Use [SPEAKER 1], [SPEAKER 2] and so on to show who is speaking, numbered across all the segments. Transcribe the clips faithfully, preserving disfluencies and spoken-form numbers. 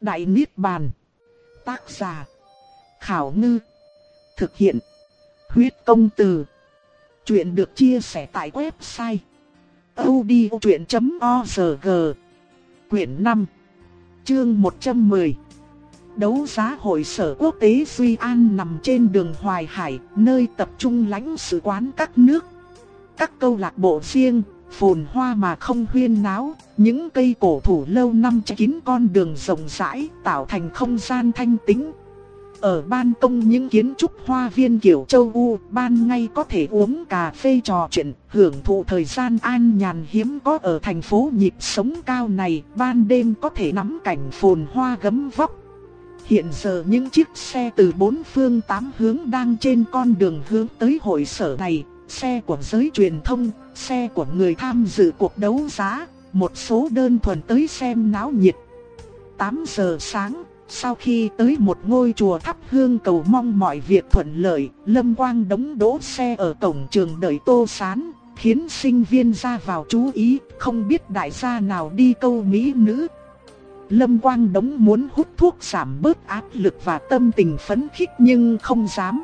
[SPEAKER 1] Đại Niết Bàn. Tác giả Khảo Ngư. Thực hiện Huyết Công Từ. Chuyện được chia sẻ tại website audiochuyện chấm org. Quyển năm, chương một trăm mười. Đấu giá hội sở quốc tế Duy An nằm trên đường Hoài Hải, nơi tập trung lãnh sự quán các nước. Các câu lạc bộ riêng, phồn hoa mà không huyên náo, những cây cổ thụ lâu năm che kín con đường rộng rãi, tạo thành không gian thanh tĩnh. Ở ban công những kiến trúc hoa viên kiểu châu Âu, ban ngày có thể uống cà phê trò chuyện, hưởng thụ thời gian an nhàn hiếm có ở thành phố nhịp sống cao này, ban đêm có thể ngắm cảnh phồn hoa gấm vóc. Hiện giờ những chiếc xe từ bốn phương tám hướng đang trên con đường hướng tới hội sở này, xe của giới truyền thông, xe của người tham dự cuộc đấu giá, một số đơn thuần tới xem náo nhiệt. tám giờ sáng, sau khi tới một ngôi chùa thắp hương cầu mong mọi việc thuận lợi, Lâm Quang Đống đỗ xe ở cổng trường đợi Tô Sán, khiến sinh viên ra vào chú ý, không biết đại gia nào đi câu mỹ nữ. Lâm Quang Đống muốn hút thuốc giảm bớt áp lực và tâm tình phấn khích nhưng không dám.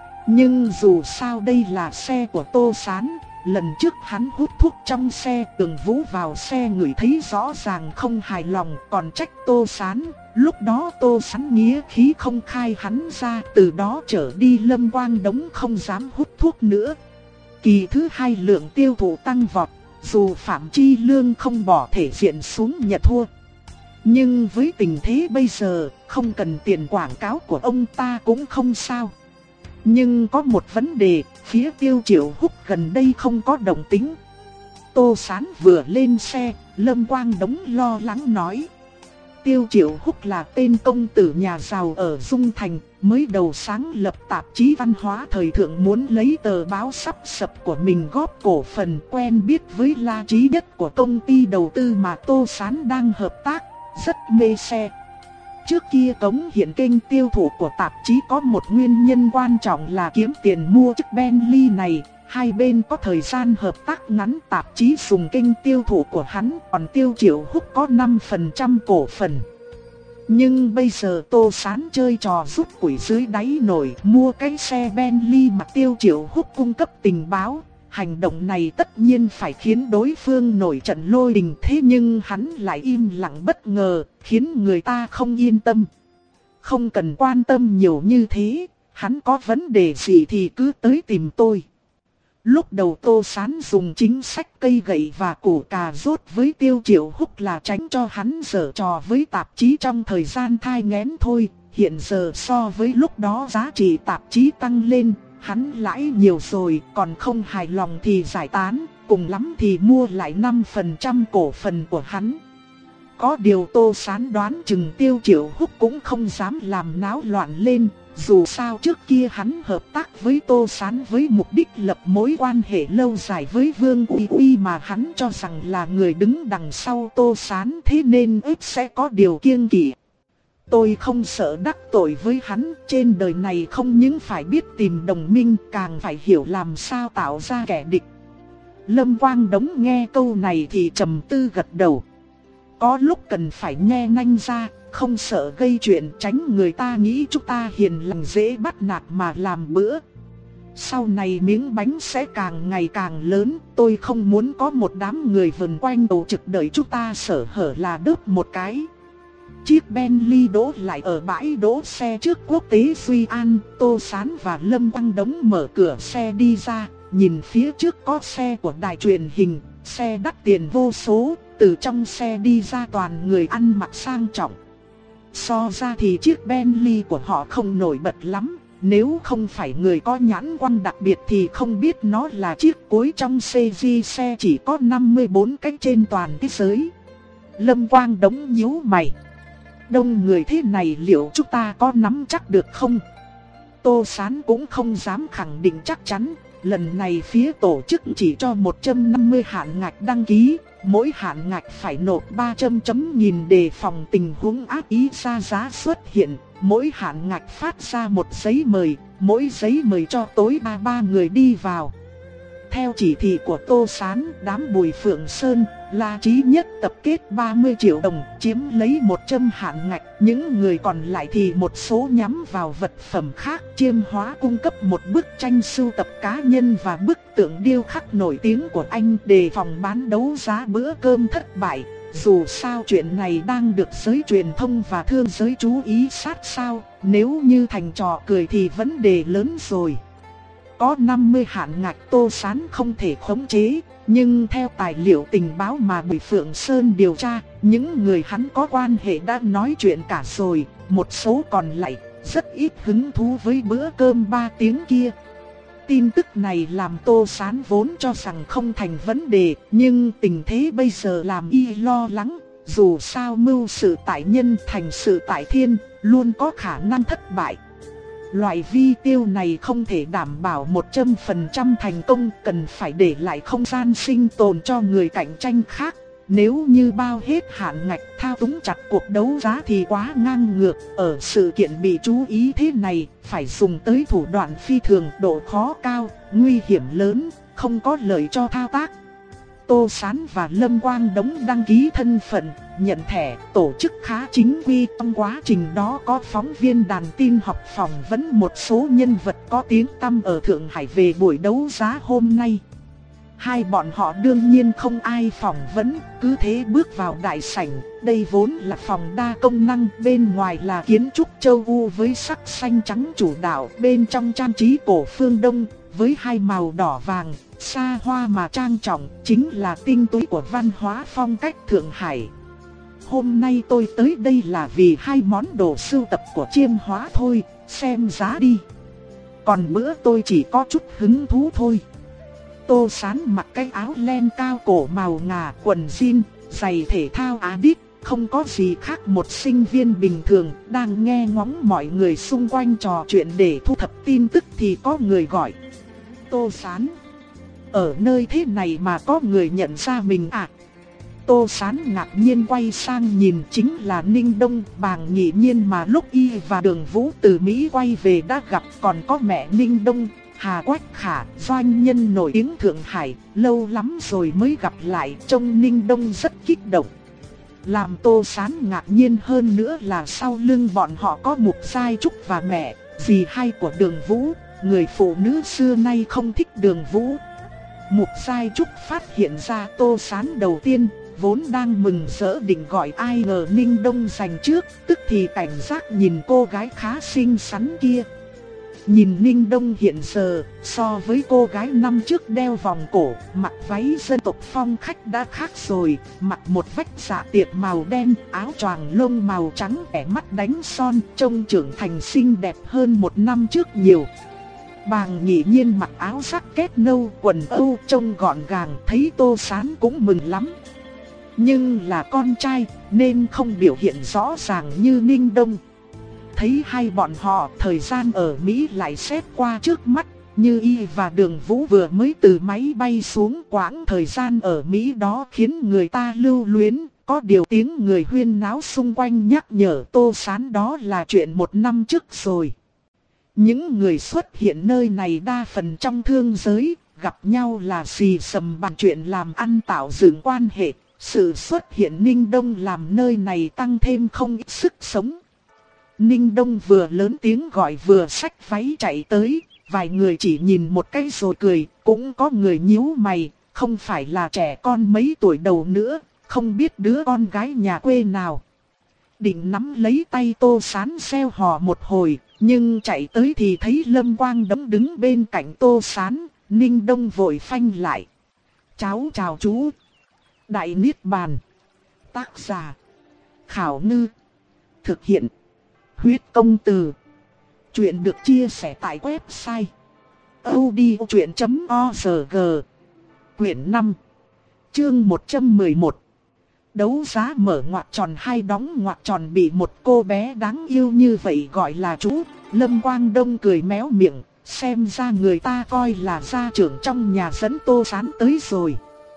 [SPEAKER 1] Nhưng dù sao đây là xe của Tô Sán, lần trước hắn hút thuốc trong xe, Tường Vũ vào xe ngửi thấy rõ ràng không hài lòng, còn trách Tô Sán. Lúc đó Tô Sán nghĩa khí không khai hắn ra, từ đó trở đi Lâm Quang Đống không dám hút thuốc nữa. Kỳ thứ hai lượng tiêu thụ tăng vọt, dù Phạm Chi Lương không bỏ thể diện xuống nhận thua. Nhưng với tình thế bây giờ, không cần tiền quảng cáo của ông ta cũng không sao. Nhưng có một vấn đề, phía Tiêu Triệu Húc gần đây không có động tĩnh. Tô Sán vừa lên xe, Lâm Quang Đống lo lắng nói. Tiêu Triệu Húc là tên công tử nhà giàu ở Dung Thành, mới đầu sáng lập tạp chí văn hóa thời thượng, muốn lấy tờ báo sắp sập của mình góp cổ phần, quen biết với La Chí Nhất của công ty đầu tư mà Tô Sán đang hợp tác, rất mê xe. Trước kia Cống Hiển kênh tiêu thụ của tạp chí có một nguyên nhân quan trọng là kiếm tiền mua chiếc Bentley này. Hai bên có thời gian hợp tác ngắn, tạp chí dùng kênh tiêu thụ của hắn, còn Tiêu Triệu Húc có năm phần trăm cổ phần. Nhưng bây giờ Tô Sán chơi trò rút củi dưới đáy nồi, mua cái xe Bentley mà Tiêu Triệu Húc cung cấp tình báo. Hành động này tất nhiên phải khiến đối phương nổi trận lôi đình, thế nhưng hắn lại im lặng bất ngờ, khiến người ta không yên tâm. Không cần quan tâm nhiều như thế, hắn có vấn đề gì thì cứ tới tìm tôi. Lúc đầu Tô Sán dùng chính sách cây gậy và củ cà rốt với Tiêu Triệu Húc là tránh cho hắn giở trò với tạp chí trong thời gian thai nghén thôi. Hiện giờ so với lúc đó giá trị tạp chí tăng lên, hắn lãi nhiều rồi, còn không hài lòng thì giải tán, cùng lắm thì mua lại năm phần trăm cổ phần của hắn. Có điều Tô Sán đoán chừng Tiêu Triệu Húc cũng không dám làm náo loạn lên, dù sao trước kia hắn hợp tác với Tô Sán với mục đích lập mối quan hệ lâu dài với Vương Uy Uy mà hắn cho rằng là người đứng đằng sau Tô Sán, thế nên ít sẽ có điều kiêng kỵ. Tôi không sợ đắc tội với hắn, trên đời này không những phải biết tìm đồng minh, càng phải hiểu làm sao tạo ra kẻ địch. Lâm Quang Đống nghe câu này thì trầm tư gật đầu. Có lúc cần phải nhe nanh ra, không sợ gây chuyện, tránh người ta nghĩ chúng ta hiền lành dễ bắt nạt mà làm bữa. Sau này miếng bánh sẽ càng ngày càng lớn, tôi không muốn có một đám người vần quanh bầu trực đợi chúng ta sở hở là đớp một cái. Chiếc Bentley đỗ lại ở bãi đỗ xe trước quốc tế Duy An, Tô Sán và Lâm Quang Đống mở cửa xe đi ra, nhìn phía trước có xe của đài truyền hình, xe đắt tiền vô số, từ trong xe đi ra toàn người ăn mặc sang trọng. So ra thì chiếc Bentley của họ không nổi bật lắm, nếu không phải người có nhãn quang đặc biệt thì không biết nó là chiếc cuối trong series xe chỉ có năm mươi bốn cái trên toàn thế giới. Lâm Quang Đống nhíu mày. Đông người thế này liệu chúng ta có nắm chắc được không? Tô Sán cũng không dám khẳng định chắc chắn. Lần này phía tổ chức chỉ cho một trăm năm mươi hạn ngạch đăng ký, mỗi hạn ngạch phải nộp ba trăm chấm nghìn đề phòng tình huống ác ý ra giá xuất hiện. Mỗi hạn ngạch phát ra một giấy mời, mỗi giấy mời cho tối ba ba người đi vào. Theo chỉ thị của Tô Sán, đám Bùi Phượng Sơn, La Chí Nhất tập kết ba mươi triệu đồng, chiếm lấy một trăm hạn ngạch, những người còn lại thì một số nhắm vào vật phẩm khác. Chiêm Hóa cung cấp một bức tranh sưu tập cá nhân và bức tượng điêu khắc nổi tiếng của anh đề phòng bán đấu giá bữa cơm thất bại. Dù sao chuyện này đang được giới truyền thông và thương giới chú ý sát sao, nếu như thành trò cười thì vấn đề lớn rồi. Có năm mươi hạn ngạch Tô Sán không thể khống chế, nhưng theo tài liệu tình báo mà Bùi Phượng Sơn điều tra, những người hắn có quan hệ đã nói chuyện cả rồi, một số còn lại rất ít hứng thú với bữa cơm ba tiếng kia. Tin tức này làm Tô Sán vốn cho rằng không thành vấn đề, nhưng tình thế bây giờ làm y lo lắng. Dù sao mưu sự tại nhân thành sự tại thiên, luôn có khả năng thất bại. Loại vi tiêu này không thể đảm bảo một trăm phần trăm thành công, cần phải để lại không gian sinh tồn cho người cạnh tranh khác. Nếu như bao hết hạn ngạch thao túng chặt cuộc đấu giá thì quá ngang ngược. Ở sự kiện bị chú ý thế này, phải dùng tới thủ đoạn phi thường, độ khó cao, nguy hiểm lớn, không có lợi cho thao tác. Tô Sán và Lâm Quang Đống đăng ký thân phận, nhận thẻ, tổ chức khá chính quy. Trong quá trình đó có phóng viên đàn tin học phỏng vấn một số nhân vật có tiếng tăm ở Thượng Hải về buổi đấu giá hôm nay. Hai bọn họ đương nhiên không ai phỏng vấn, cứ thế bước vào đại sảnh. Đây vốn là phòng đa công năng, bên ngoài là kiến trúc châu U với sắc xanh trắng chủ đạo, bên trong trang trí cổ phương Đông với hai màu đỏ vàng, xa hoa mà trang trọng, chính là tinh túy của văn hóa phong cách Thượng Hải. Hôm nay tôi tới đây là vì hai món đồ sưu tập của Chiêm Hóa thôi, xem giá đi. Còn bữa tôi chỉ có chút hứng thú thôi. Tô Sán mặc cái áo len cao cổ màu ngà, quần jean, giày thể thao Adidas, không có gì khác một sinh viên bình thường, đang nghe ngóng mọi người xung quanh trò chuyện để thu thập tin tức thì có người gọi. Tô Sán, ở nơi thế này mà có người nhận ra mình à? Tô Sán ngạc nhiên quay sang nhìn, chính là Ninh Đông, Bàng Nghị Nhiên mà lúc y và Đường Vũ từ Mỹ quay về đã gặp, còn có mẹ Ninh Đông, Hà Quách Khả, doanh nhân nổi tiếng Thượng Hải, lâu lắm rồi mới gặp lại, trông Ninh Đông rất kích động. Làm Tô Sán ngạc nhiên hơn nữa là sau lưng bọn họ có Mục Giai Trúc và mẹ, dì hai của Đường Vũ, người phụ nữ xưa nay không thích Đường Vũ. Mục Giai Trúc phát hiện ra Tô Sán đầu tiên, vốn đang mừng rỡ định gọi ai ngờ Ninh Đông giành trước, tức thì cảnh giác nhìn cô gái khá xinh xắn kia. Nhìn Ninh Đông hiện giờ, so với cô gái năm trước đeo vòng cổ, mặc váy dân tộc phong khách đã khác rồi, mặc một vách dạ tiệp màu đen, áo choàng lông màu trắng, kẻ mắt đánh son, trông trưởng thành xinh đẹp hơn một năm trước nhiều. Bàng Nghị Nhiên mặc áo jacket nâu, quần Âu trông gọn gàng, thấy Tô Sán cũng mừng lắm. Nhưng là con trai nên không biểu hiện rõ ràng như Ninh Đông. Thấy hai bọn họ thời gian ở Mỹ lại xếp qua trước mắt, như y và Đường Vũ vừa mới từ máy bay xuống, quãng thời gian ở Mỹ đó khiến người ta lưu luyến. Có điều tiếng người huyên náo xung quanh nhắc nhở Tô Sán đó là chuyện một năm trước rồi. Những người xuất hiện nơi này đa phần trong thương giới, gặp nhau là xì xầm bàn chuyện làm ăn tạo dựng quan hệ. Sự xuất hiện Ninh Đông làm nơi này tăng thêm không ít sức sống. Ninh Đông vừa lớn tiếng gọi vừa xách váy chạy tới, vài người chỉ nhìn một cái rồi cười, cũng có người nhíu mày, không phải là trẻ con mấy tuổi đầu nữa, không biết đứa con gái nhà quê nào. Định nắm lấy tay Tô Sán xeo hò một hồi, nhưng chạy tới thì thấy Lâm Quang Đống đứng bên cạnh Tô Sán, Ninh Đông vội phanh lại. Cháu chào chú. Đại Niết Bàn. Tác giả Khảo Ngư. Thực hiện Huyết Công Từ. Chuyện được chia sẻ tại website audiochuyện chấm org. Quyển năm, chương một trăm mười một. Đấu giá mở ngoặc tròn hai đóng ngoặc tròn bị một cô bé đáng yêu như vậy gọi là chú. Lâm Quang Đông cười méo miệng, xem ra người ta coi là gia trưởng trong nhà dẫn Tô Sán tới rồi.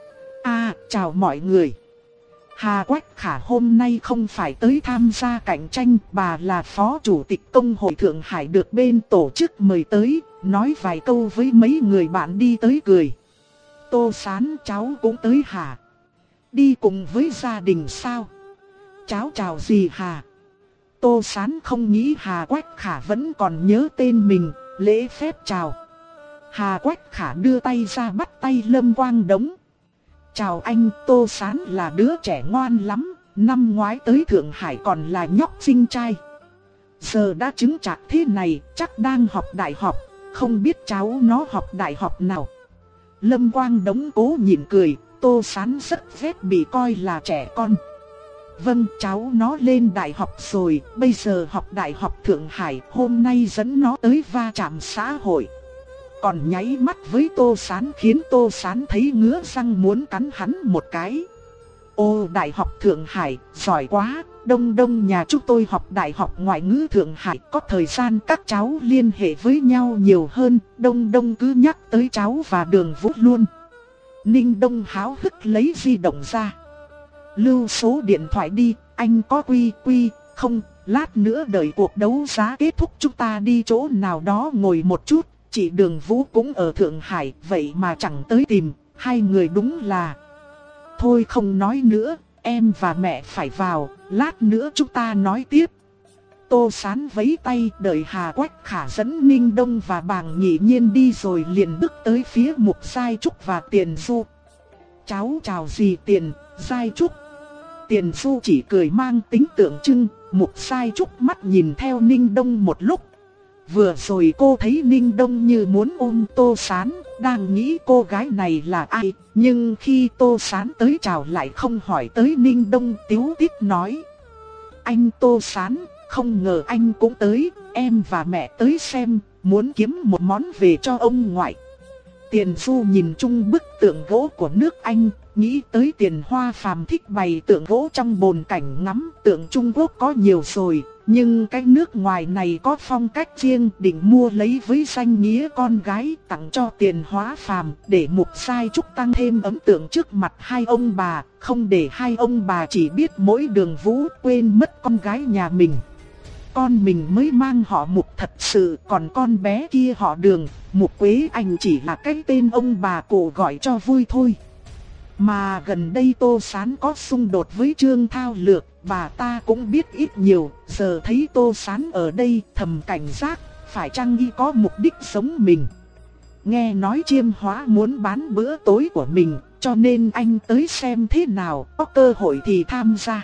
[SPEAKER 1] À, chào mọi người. Hà Quách Khả hôm nay không phải tới tham gia cạnh tranh, bà là phó chủ tịch công hội Thượng Hải được bên tổ chức mời tới, nói vài câu với mấy người bạn đi tới cười. Tô Sán cháu cũng tới hả? Đi cùng với gia đình sao? Cháu chào gì Hà? Tô Sán không nghĩ Hà Quách Khả vẫn còn nhớ tên mình, lễ phép chào. Hà Quách Khả đưa tay ra bắt tay Lâm Quang Đống. Chào anh, Tô Sán là đứa trẻ ngoan lắm, năm ngoái tới Thượng Hải còn là nhóc xinh trai. Giờ đã chứng chạc thế này, chắc đang học đại học, không biết cháu nó học đại học nào. Lâm Quang Đống cố nhịn cười, Tô Sán rất ghét bị coi là trẻ con. Vâng, cháu nó lên đại học rồi, bây giờ học đại học Thượng Hải, hôm nay dẫn nó tới va chạm xã hội. Còn nháy mắt với Tô Sán khiến Tô Sán thấy ngứa răng muốn cắn hắn một cái. Ô, đại học Thượng Hải, giỏi quá, đông đông nhà chúng tôi học đại học ngoại ngữ Thượng Hải, có thời gian các cháu liên hệ với nhau nhiều hơn, đông đông cứ nhắc tới cháu và Đường Vũ luôn. Ninh Đông háo hức lấy di động ra. Lưu số điện thoại đi, anh có quy quy, không, lát nữa đợi cuộc đấu giá kết thúc chúng ta đi chỗ nào đó ngồi một chút. Chị Đường Vũ cũng ở Thượng Hải, vậy mà chẳng tới tìm, hai người đúng là... Thôi không nói nữa, em và mẹ phải vào, lát nữa chúng ta nói tiếp. Tô Sán vẫy tay đợi Hà Quách Khả dẫn Ninh Đông và Bàng Nhị Nhiên đi rồi liền bước tới phía Mục Giai Trúc và Tiền Du. Cháu chào gì Tiền, Giai Trúc? Tiền Du chỉ cười mang tính tượng trưng, Mục Giai Trúc mắt nhìn theo Ninh Đông một lúc. Vừa rồi cô thấy Ninh Đông như muốn ôm Tô Sán, đang nghĩ cô gái này là ai, nhưng khi Tô Sán tới chào lại không hỏi tới Ninh Đông, tíu tít nói. Anh Tô Sán, không ngờ anh cũng tới, em và mẹ tới xem, muốn kiếm một món về cho ông ngoại. Tiền Du nhìn chung bức tượng gỗ của nước Anh, nghĩ tới Tiền Hoa phàm thích bày tượng gỗ trong bồn cảnh ngắm, tượng Trung Quốc có nhiều rồi. Nhưng cái nước ngoài này có phong cách riêng, định mua lấy với danh nghĩa con gái tặng cho Tiền Hóa phàm, để Mục Giai Trúc tăng thêm ấn tượng trước mặt hai ông bà, không để hai ông bà chỉ biết mỗi Đường Vũ, quên mất con gái nhà mình. Con mình mới mang họ Mục thật sự, còn con bé kia họ Đường, Mục Quế Anh chỉ là cái tên ông bà cụ gọi cho vui thôi. Mà gần đây Tô Sán có xung đột với Trương Thao Lược, bà ta cũng biết ít nhiều, giờ thấy Tô Sán ở đây thầm cảnh giác, phải chăng y có mục đích giống mình. Nghe nói Chiêm Hóa muốn bán bữa tối của mình, cho nên anh tới xem thế nào, có cơ hội thì tham gia.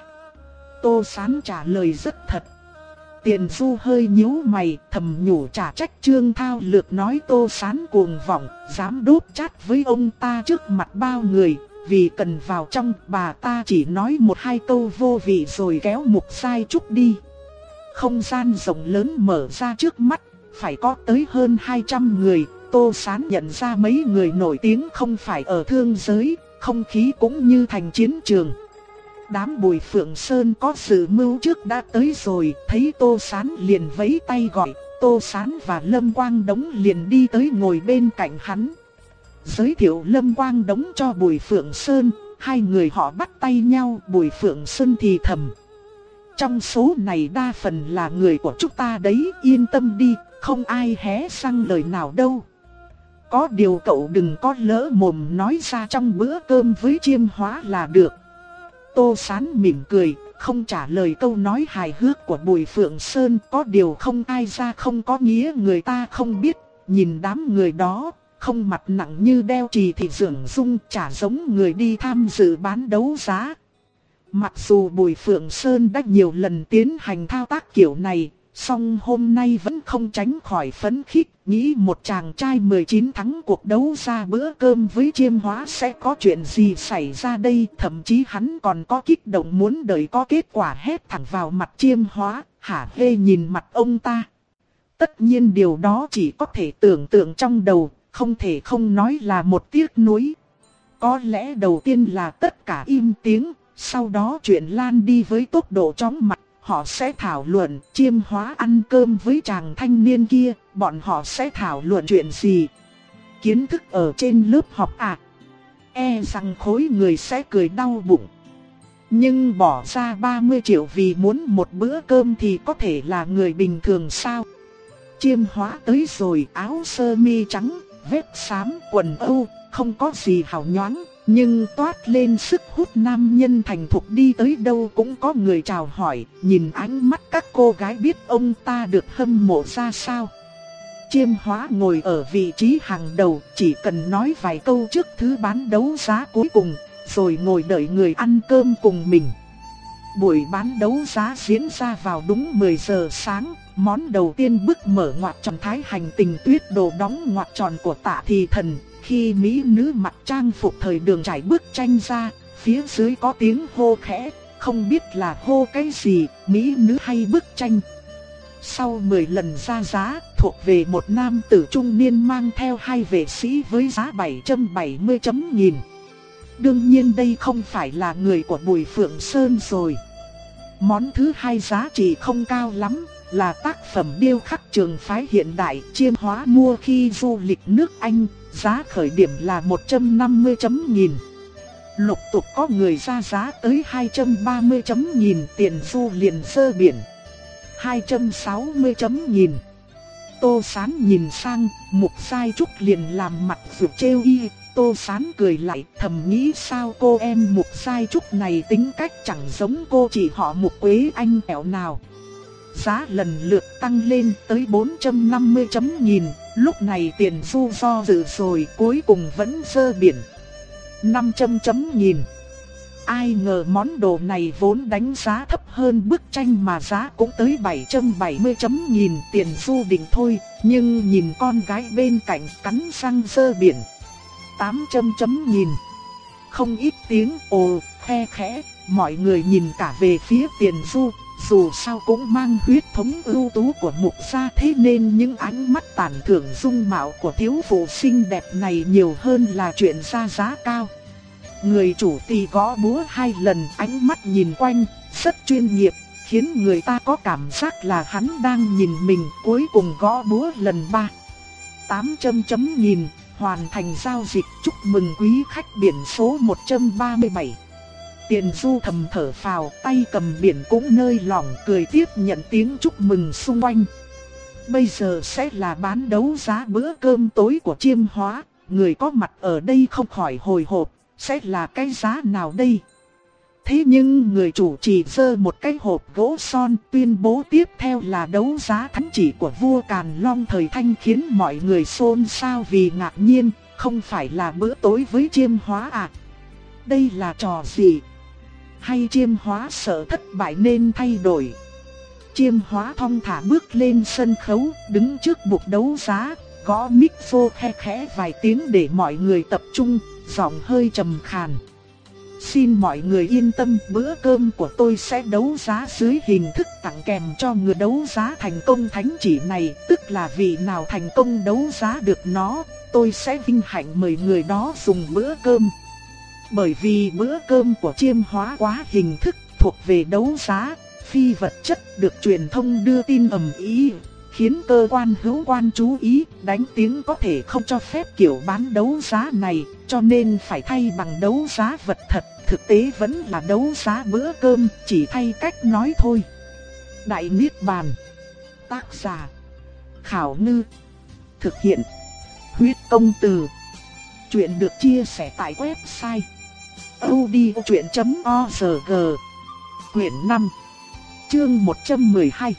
[SPEAKER 1] Tô Sán trả lời rất thật. Tiền Du hơi nhíu mày, thầm nhủ trả trách Trương Thao Lược nói Tô Sán cuồng vọng, dám đốt chát với ông ta trước mặt bao người. Vì cần vào trong, bà ta chỉ nói một hai câu vô vị rồi kéo Mục Giai Trúc đi. Không gian rộng lớn mở ra trước mắt, phải có tới hơn hai trăm người. Tô Sán nhận ra mấy người nổi tiếng không phải ở thương giới, không khí cũng như thành chiến trường. Đám Bùi Phượng Sơn có sự mưu trước đã tới rồi, thấy Tô Sán liền vẫy tay gọi. Tô Sán và Lâm Quang Đống liền đi tới ngồi bên cạnh hắn. Giới thiệu Lâm Quang Đống cho Bùi Phượng Sơn, hai người họ bắt tay nhau. Bùi Phượng Sơn thì thầm. Trong số này đa phần là người của chúng ta đấy, yên tâm đi, không ai hé răng lời nào đâu. Có điều cậu đừng có lỡ mồm nói ra trong bữa cơm với Chiêm Hóa là được. Tô Sán mỉm cười, không trả lời câu nói hài hước của Bùi Phượng Sơn. Có điều không ai ra không có nghĩa người ta không biết. Nhìn đám người đó, không mặt nặng như đeo chì thì dưỡng dung, chả giống người đi tham dự bán đấu giá. Mặc dù Bùi Phượng Sơn đã nhiều lần tiến hành thao tác kiểu này, song hôm nay vẫn không tránh khỏi phấn khích, nghĩ một chàng trai mười chín thắng cuộc đấu ra bữa cơm với Chiêm Hóa sẽ có chuyện gì xảy ra đây. Thậm chí hắn còn có kích động muốn đợi có kết quả hét thẳng vào mặt Chiêm Hóa, hả hê nhìn mặt ông ta. Tất nhiên điều đó chỉ có thể tưởng tượng trong đầu, không thể không nói là một tiếc nuối. Có lẽ đầu tiên là tất cả im tiếng, sau đó chuyện lan đi với tốc độ chóng mặt. Họ sẽ thảo luận Chiêm Hóa ăn cơm với chàng thanh niên kia, bọn họ sẽ thảo luận chuyện gì? Kiến thức ở trên lớp học à? E rằng khối người sẽ cười đau bụng. Nhưng bỏ ra ba mươi triệu vì muốn một bữa cơm thì có thể là người bình thường sao? Chiêm Hóa tới rồi, áo sơ mi trắng, vết xám, quần âu, không có gì hào nhoáng, nhưng toát lên sức hút nam nhân thành thục đi tới đâu cũng có người chào hỏi, nhìn ánh mắt các cô gái biết ông ta được hâm mộ ra sao. Chiêm Hóa ngồi ở vị trí hàng đầu, chỉ cần nói vài câu trước thứ bán đấu giá cuối cùng, rồi ngồi đợi người ăn cơm cùng mình. Buổi bán đấu giá diễn ra vào đúng mười giờ sáng, món đầu tiên bức mở ngoặc tròn Thái Hành Tình Tuyết đồ đóng ngoặc tròn của Tạ Thị Thần. Khi mỹ nữ mặc trang phục thời đường trải bước tranh ra, phía dưới có tiếng hô khẽ, không biết là hô cái gì, mỹ nữ hay bức tranh. Sau mười lần ra giá, thuộc về một nam tử trung niên mang theo hai vệ sĩ với giá bảy trăm bảy mươi chấm nghìn. Đương nhiên đây không phải là người của Bùi Phượng Sơn rồi. Món thứ hai giá trị không cao lắm, là tác phẩm điêu khắc trường phái hiện đại Chiêm Hóa mua khi du lịch nước Anh, giá khởi điểm là một trăm năm mươi chấm nghìn. Lục tục có người ra giá tới hai trăm ba mươi chấm nghìn, tiền du liền sơ biển hai trăm sáu mươi chấm nghìn. Tô Sán nhìn sang, Mục Sai Trúc liền làm mặt vượt trêu y. Tô Sán cười lại, thầm nghĩ sao cô em Mục Sai Trúc này tính cách chẳng giống cô chị họ Mục Quế Anh kẹo nào. Giá lần lượt tăng lên tới bốn trăm năm mươi chấm nghìn, lúc này tiền du do dự rồi cuối cùng vẫn sơ biển năm trăm chấm nghìn. Ai ngờ món đồ này vốn đánh giá thấp hơn bức tranh mà giá cũng tới bảy trăm bảy mươi chấm nghìn, tiền du đỉnh thôi, nhưng nhìn con gái bên cạnh cắn răng sơ biển tám trăm chấm nghìn. Không ít tiếng ồ, khe khẽ, mọi người nhìn cả về phía tiền du. Dù sao cũng mang huyết thống ưu tú của Mục gia, thế nên những ánh mắt tàn thưởng dung mạo của thiếu phụ xinh đẹp này nhiều hơn là chuyện ra giá cao. Người chủ tỳ gõ búa hai lần, ánh mắt nhìn quanh, rất chuyên nghiệp, khiến người ta có cảm giác là hắn đang nhìn mình. Cuối cùng gõ búa lần ba, tám trăm chấm nghìn, hoàn thành giao dịch. Chúc mừng quý khách biển số một trăm ba mươi bảy. Tiền du thầm thở phào, tay cầm biển cũng nơi lỏng, cười tiếp nhận tiếng chúc mừng xung quanh. Bây giờ sẽ là bán đấu giá bữa cơm tối của Chiêm Hóa, người có mặt ở đây không khỏi hồi hộp, sẽ là cái giá nào đây? Thế nhưng người chủ chỉ giơ một cái hộp gỗ son, tuyên bố tiếp theo là đấu giá thánh chỉ của vua Càn Long thời Thanh, khiến mọi người xôn xao vì ngạc nhiên. Không phải là bữa tối với Chiêm Hóa à? Đây là trò gì? Hay Chiêm Hóa sợ thất bại nên thay đổi? Chiêm Hóa thong thả bước lên sân khấu, đứng trước bục đấu giá, gõ micro khe khẽ vài tiếng để mọi người tập trung, giọng hơi trầm khàn. Xin mọi người yên tâm, bữa cơm của tôi sẽ đấu giá dưới hình thức tặng kèm cho người đấu giá thành công thánh chỉ này, tức là vị nào thành công đấu giá được nó, tôi sẽ vinh hạnh mời người đó dùng bữa cơm. Bởi vì bữa cơm của Chiêm Hóa quá hình thức, thuộc về đấu giá, phi vật chất, được truyền thông đưa tin ầm ĩ, khiến cơ quan hữu quan chú ý, đánh tiếng có thể không cho phép kiểu bán đấu giá này, cho nên phải thay bằng đấu giá vật thật. Thực tế vẫn là đấu giá bữa cơm, chỉ thay cách nói thôi. Đại Niết Bàn. Tác giả Khảo Ngư. Thực hiện Huyết Công Từ. Chuyện được chia sẻ tại website audiochuyện chấm org. Quyển năm, chương một trăm mười hai.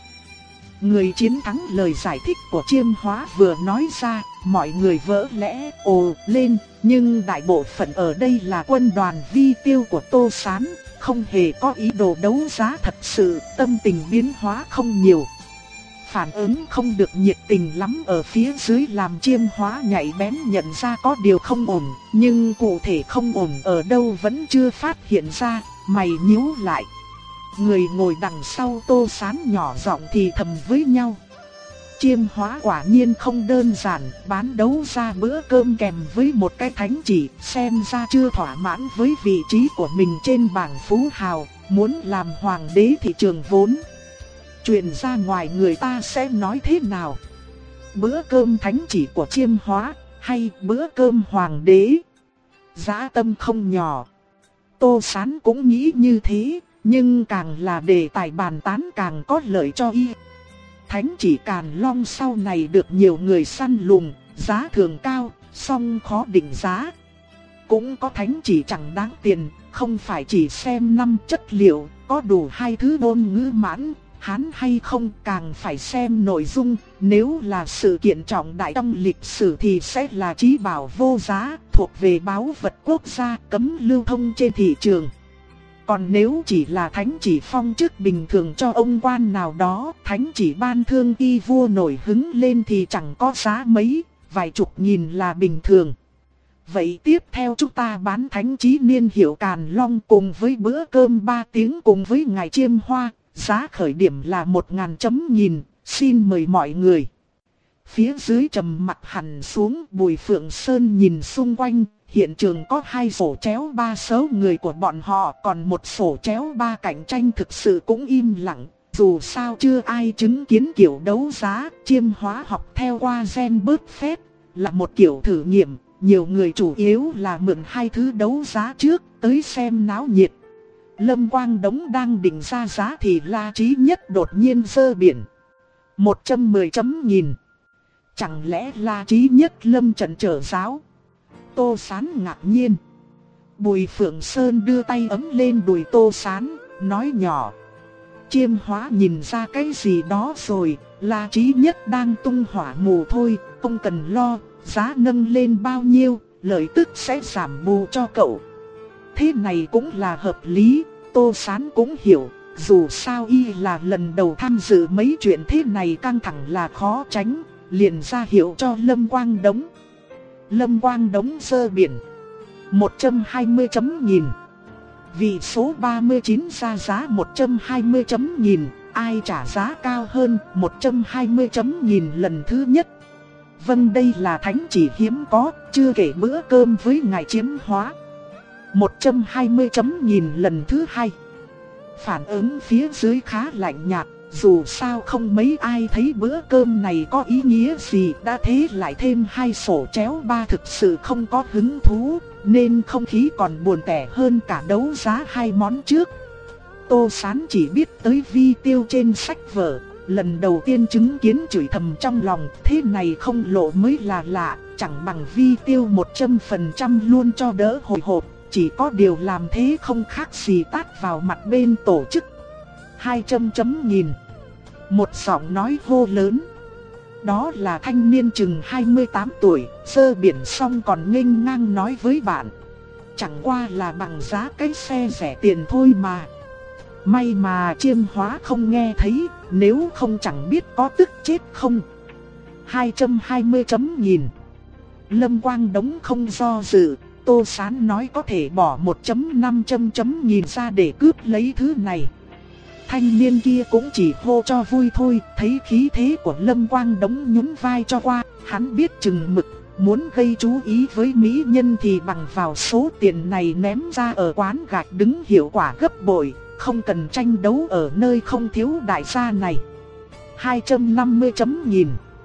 [SPEAKER 1] Người chiến thắng. Lời giải thích của Chiêm Hóa vừa nói ra, mọi người vỡ lẽ ồ lên, nhưng đại bộ phận ở đây là quân đoàn vi tiêu của Tô Sán, không hề có ý đồ đấu giá thật sự, tâm tình biến hóa không nhiều. Phản ứng không được nhiệt tình lắm ở phía dưới làm Chiêm Hóa nhạy bén nhận ra có điều không ổn, nhưng cụ thể không ổn ở đâu vẫn chưa phát hiện ra, mày nhíu lại. Người ngồi đằng sau Tô Sán nhỏ giọng thì thầm với nhau. Chiêm Hóa quả nhiên không đơn giản, bán đấu ra bữa cơm kèm với một cái thánh chỉ, xem ra chưa thỏa mãn với vị trí của mình trên bảng phú hào, muốn làm hoàng đế thị trường vốn. Chuyện ra ngoài người ta sẽ nói thế nào? Bữa cơm thánh chỉ của Chiêm Hóa, hay bữa cơm hoàng đế? Dã tâm không nhỏ. Tô Sán cũng nghĩ như thế, nhưng càng là đề tài bàn tán càng có lợi cho y. Thánh chỉ Càn Long sau này được nhiều người săn lùng, giá thường cao, song khó định giá. cũng có thánh chỉ chẳng đáng tiền, không phải chỉ xem năm chất liệu, có đủ hai thứ ngôn ngữ mãn, Hán hay không, càng phải xem nội dung, nếu là sự kiện trọng đại trong lịch sử thì sẽ là trí bảo vô giá, thuộc về báu vật quốc gia, cấm lưu thông trên thị trường. Còn nếu chỉ là thánh chỉ phong chức bình thường cho ông quan nào đó, thánh chỉ ban thương khi vua nổi hứng lên thì chẳng có giá mấy, vài chục nghìn là bình thường. Vậy tiếp theo chúng ta bán thánh chí niên hiệu Càn Long cùng với bữa cơm ba tiếng cùng với ngài Chiêm Hoa, giá khởi điểm là một ngàn chấm nghìn, xin mời mọi người. Phía dưới trầm mặt hẳn xuống, Bùi Phượng Sơn nhìn xung quanh, hiện trường có hai sổ chéo ba số người của bọn họ, còn một sổ chéo ba cạnh tranh thực sự cũng im lặng. Dù sao chưa ai chứng kiến kiểu đấu giá, Chiêm Hóa học theo qua gen bớt phép, là một kiểu thử nghiệm, nhiều người chủ yếu là mượn hai thứ đấu giá trước, tới xem náo nhiệt. Lâm Quang Đống đang định ra giá thì La Chí Nhất đột nhiên giơ biển. một trăm mười chấm nghìn. Chẳng lẽ La Chí Nhất lâm trận trở giáo? Tô Sán ngạc nhiên. Bùi Phượng Sơn đưa tay ấm lên đùi Tô Sán, nói nhỏ. Chiêm Hóa nhìn ra cái gì đó rồi, La Chí Nhất đang tung hỏa mù thôi, không cần lo, giá nâng lên bao nhiêu, lợi tức sẽ giảm bù cho cậu. Thế này cũng là hợp lý, Tô Sán cũng hiểu, dù sao y là lần đầu tham dự mấy chuyện thế này căng thẳng là khó tránh, liền ra hiệu cho Lâm Quang Đống. Lâm Quang Đống giơ biển. một trăm hai mươi chấm nghìn. Vị số ba mươi chín ra giá một trăm hai mươi chấm nghìn, ai trả giá cao hơn một trăm hai mươi chấm nghìn lần thứ nhất. Vâng, đây là thánh chỉ hiếm có, chưa kể bữa cơm với ngài Chiếm Hóa. một trăm hai mươi chấm nghìn lần thứ hai. Phản ứng phía dưới khá lạnh nhạt, dù sao không mấy ai thấy bữa cơm này có ý nghĩa gì, đã thế lại thêm hai sổ chéo ba thực sự không có hứng thú, nên không khí còn buồn tẻ hơn cả đấu giá hai món trước. Tô Sán chỉ biết tới vi tiêu trên sách vở, lần đầu tiên chứng kiến chửi thầm trong lòng, thế này không lộ mới là lạ, chẳng bằng vi tiêu một trăm phần trăm luôn cho đỡ hồi hộp, chỉ có điều làm thế không khác gì tát vào mặt bên tổ chức. hai trăm chấm nghìn. Một giọng nói hô lớn. Đó là thanh niên chừng hai mươi tám tuổi, sơ biển xong còn nghênh ngang nói với bạn. Chẳng qua là bằng giá cái xe rẻ tiền thôi mà. May mà Chiêm Hóa không nghe thấy, nếu không chẳng biết có tức chết không. hai trăm hai mươi chấm nghìn. Lâm Quang Đống không do dự, Tô Sán nói có thể bỏ một chấm năm trăm chấm nghìn ra để cướp lấy thứ này. Thanh niên kia cũng chỉ hô cho vui thôi, thấy khí thế của Lâm Quang Đống nhún vai cho qua, hắn biết chừng mực, muốn gây chú ý với mỹ nhân thì bằng vào số tiền này ném ra ở quán gạch đứng hiệu quả gấp bội, không cần tranh đấu ở nơi không thiếu đại gia này. hai trăm năm mươi chấm nghìn.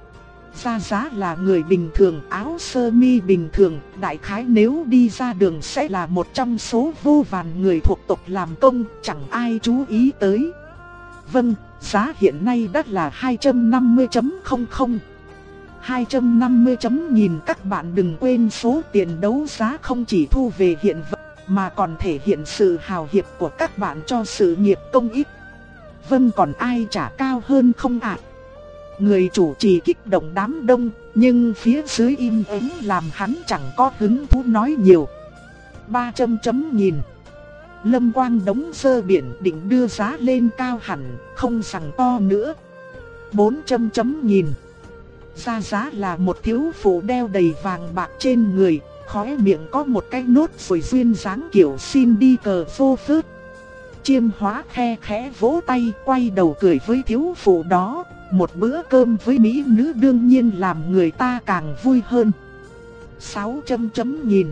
[SPEAKER 1] Ra giá là người bình thường, áo sơ mi bình thường, đại khái nếu đi ra đường sẽ là một trong số vô vàn người thuộc tộc làm công, chẳng ai chú ý tới. Vâng, giá hiện nay đắt là hai trăm năm mươi chấm không không. hai trăm năm mươi chấm nghìn, các bạn đừng quên số tiền đấu giá không chỉ thu về hiện vật, mà còn thể hiện sự hào hiệp của các bạn cho sự nghiệp công ích. Vâng, còn ai trả cao hơn không ạ? Người chủ trì kích động đám đông, nhưng phía dưới im ắng làm hắn chẳng có hứng thú nói nhiều. ba trăm chấm nghìn. Lâm Quang Đống giơ biển định đưa giá lên cao hẳn, không giằng to nữa. bốn trăm chấm nghìn. Ra giá là một thiếu phụ đeo đầy vàng bạc trên người, khóe miệng có một cái nốt rồi duyên dáng kiểu xin đi cờ phô phớt. Chiêm Hóa khe khẽ vỗ tay, quay đầu cười với thiếu phụ đó. Một bữa cơm với mỹ nữ đương nhiên làm người ta càng vui hơn. sáu trăm chấm nghìn.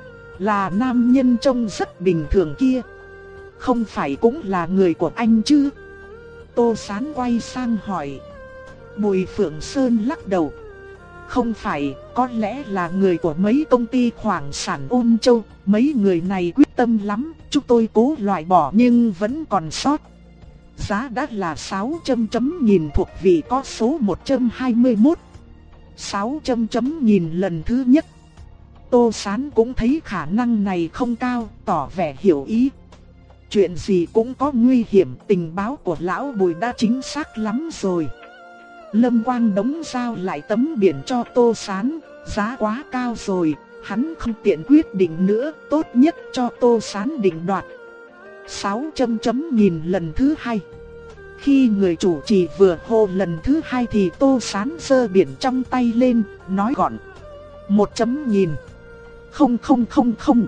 [SPEAKER 1] Là nam nhân trông rất bình thường kia, không phải cũng là người của anh chứ? Tô Sán quay sang hỏi. Bùi Phượng Sơn lắc đầu. Không phải, có lẽ là người của mấy công ty khoáng sản Ôn Châu. Mấy người này quyết tâm lắm, chúng tôi cố loại bỏ nhưng vẫn còn sót. Giá đã là sáu trăm chấm nghìn thuộc vị có số một trăm hai mươi mốt. sáu trăm chấm nghìn lần thứ nhất. Tô Sán cũng thấy khả năng này không cao, tỏ vẻ hiểu ý. Chuyện gì cũng có nguy hiểm, tình báo của lão Bùi đã chính xác lắm rồi. Lâm Quang Đống giao lại tấm biển cho Tô Sán, giá quá cao rồi, hắn không tiện quyết định nữa, tốt nhất cho Tô Sán định đoạt. Sáu chấm chấm nghìn lần thứ hai. Khi người chủ trì vừa hô lần thứ hai thì Tô Sán giơ biển trong tay lên, nói gọn. Một chấm nghìn. Không không không không.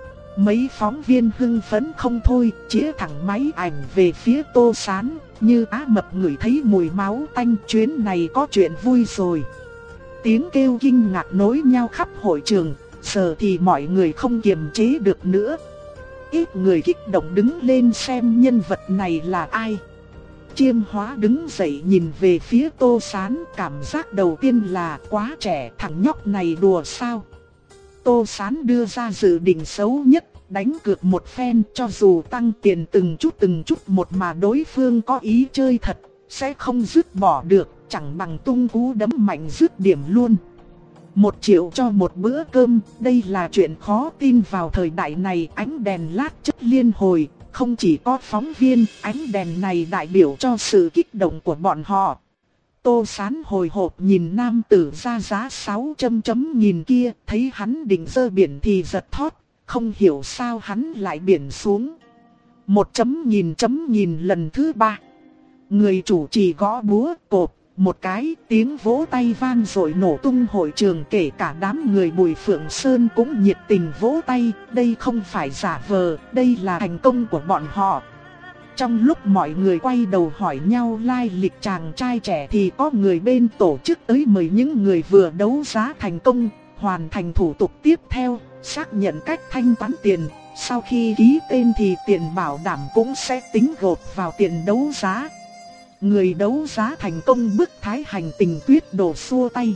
[SPEAKER 1] Mấy phóng viên hưng phấn không thôi, chĩa thẳng máy ảnh về phía Tô Sán, như Á Mập ngửi thấy mùi máu tanh, chuyến này có chuyện vui rồi. Tiếng kêu kinh ngạc nối nhau khắp hội trường, giờ thì mọi người không kiềm chế được nữa. Ít người kích động đứng lên xem nhân vật này là ai. Chiêm Hóa đứng dậy nhìn về phía Tô Sán, cảm giác đầu tiên là quá trẻ, thằng nhóc này đùa sao. Tô Sán đưa ra dự định xấu nhất, đánh cược một phen, cho dù tăng tiền từng chút từng chút một mà đối phương có ý chơi thật, sẽ không dứt bỏ được, chẳng bằng tung cú đấm mạnh dứt điểm luôn. Một triệu cho một bữa cơm, đây là chuyện khó tin vào thời đại này. Ánh đèn lát chất liên hồi, không chỉ có phóng viên, ánh đèn này đại biểu cho sự kích động của bọn họ. Tô Sán hồi hộp nhìn nam tử ra giá sáu chấm chấm nghìn kia, thấy hắn định giơ biển thì giật thót, không hiểu sao hắn lại biển xuống. Một chấm nghìn chấm nghìn lần thứ ba. Người chủ trì gõ búa cộp, một cái tiếng vỗ tay vang rồi nổ tung hội trường, kể cả đám người Bùi Phượng Sơn cũng nhiệt tình vỗ tay, đây không phải giả vờ, đây là thành công của bọn họ. Trong lúc mọi người quay đầu hỏi nhau lai lịch chàng trai trẻ thì có người bên tổ chức tới mời những người vừa đấu giá thành công, hoàn thành thủ tục tiếp theo, xác nhận cách thanh toán tiền. Sau khi ký tên thì tiền bảo đảm cũng sẽ tính gộp vào tiền đấu giá. Người đấu giá thành công bức thái hành tình tuyết đổ xua tay.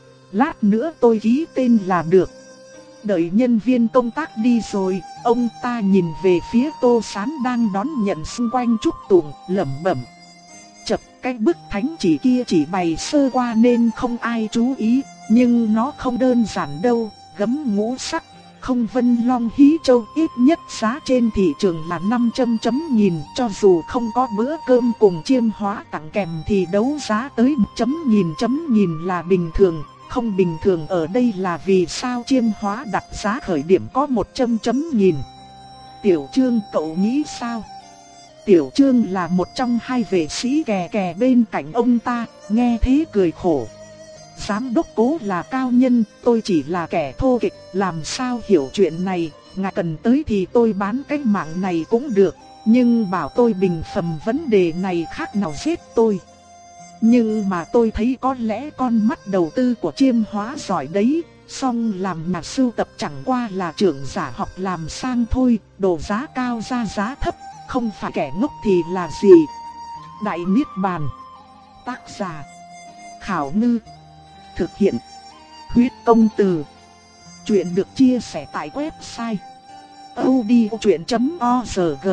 [SPEAKER 1] Lát nữa tôi ký tên là được. Đợi nhân viên công tác đi rồi, ông ta nhìn về phía Tô Sán đang đón nhận xung quanh chúc tụng, lẩm bẩm. Chập, cái bức thánh chỉ kia chỉ bày sơ qua nên không ai chú ý, nhưng nó không đơn giản đâu, gấm ngũ sắc, không vân long hí châu, ít nhất giá trên thị trường là năm trăm chấm nghìn, cho dù không có bữa cơm cùng Chiêm Hóa tặng kèm thì đấu giá tới một chấm nghìn chấm nghìn là bình thường. Không bình thường ở đây là vì sao Chiêm Hóa đặt giá khởi điểm có một trăm chấm nghìn. Tiểu Trương cậu nghĩ sao? Tiểu Trương là một trong hai vệ sĩ kè kè bên cạnh ông ta, nghe thế cười khổ. Giám đốc Cố là cao nhân, tôi chỉ là kẻ thô kịch, làm sao hiểu chuyện này, ngài cần tới thì tôi bán cái mạng này cũng được, nhưng bảo tôi bình phẩm vấn đề này khác nào giết tôi. Nhưng mà tôi thấy có lẽ con mắt đầu tư của Chiêm Hóa giỏi đấy, song làm nhà sưu tập chẳng qua là trưởng giả học làm sang thôi, đồ giá cao ra giá thấp, không phải kẻ ngốc thì là gì. Đại Niết Bàn. Tác giả Khảo Ngư. Thực hiện Huyết Công Từ. Chuyện được chia sẻ tại website audiochuyện chấm org.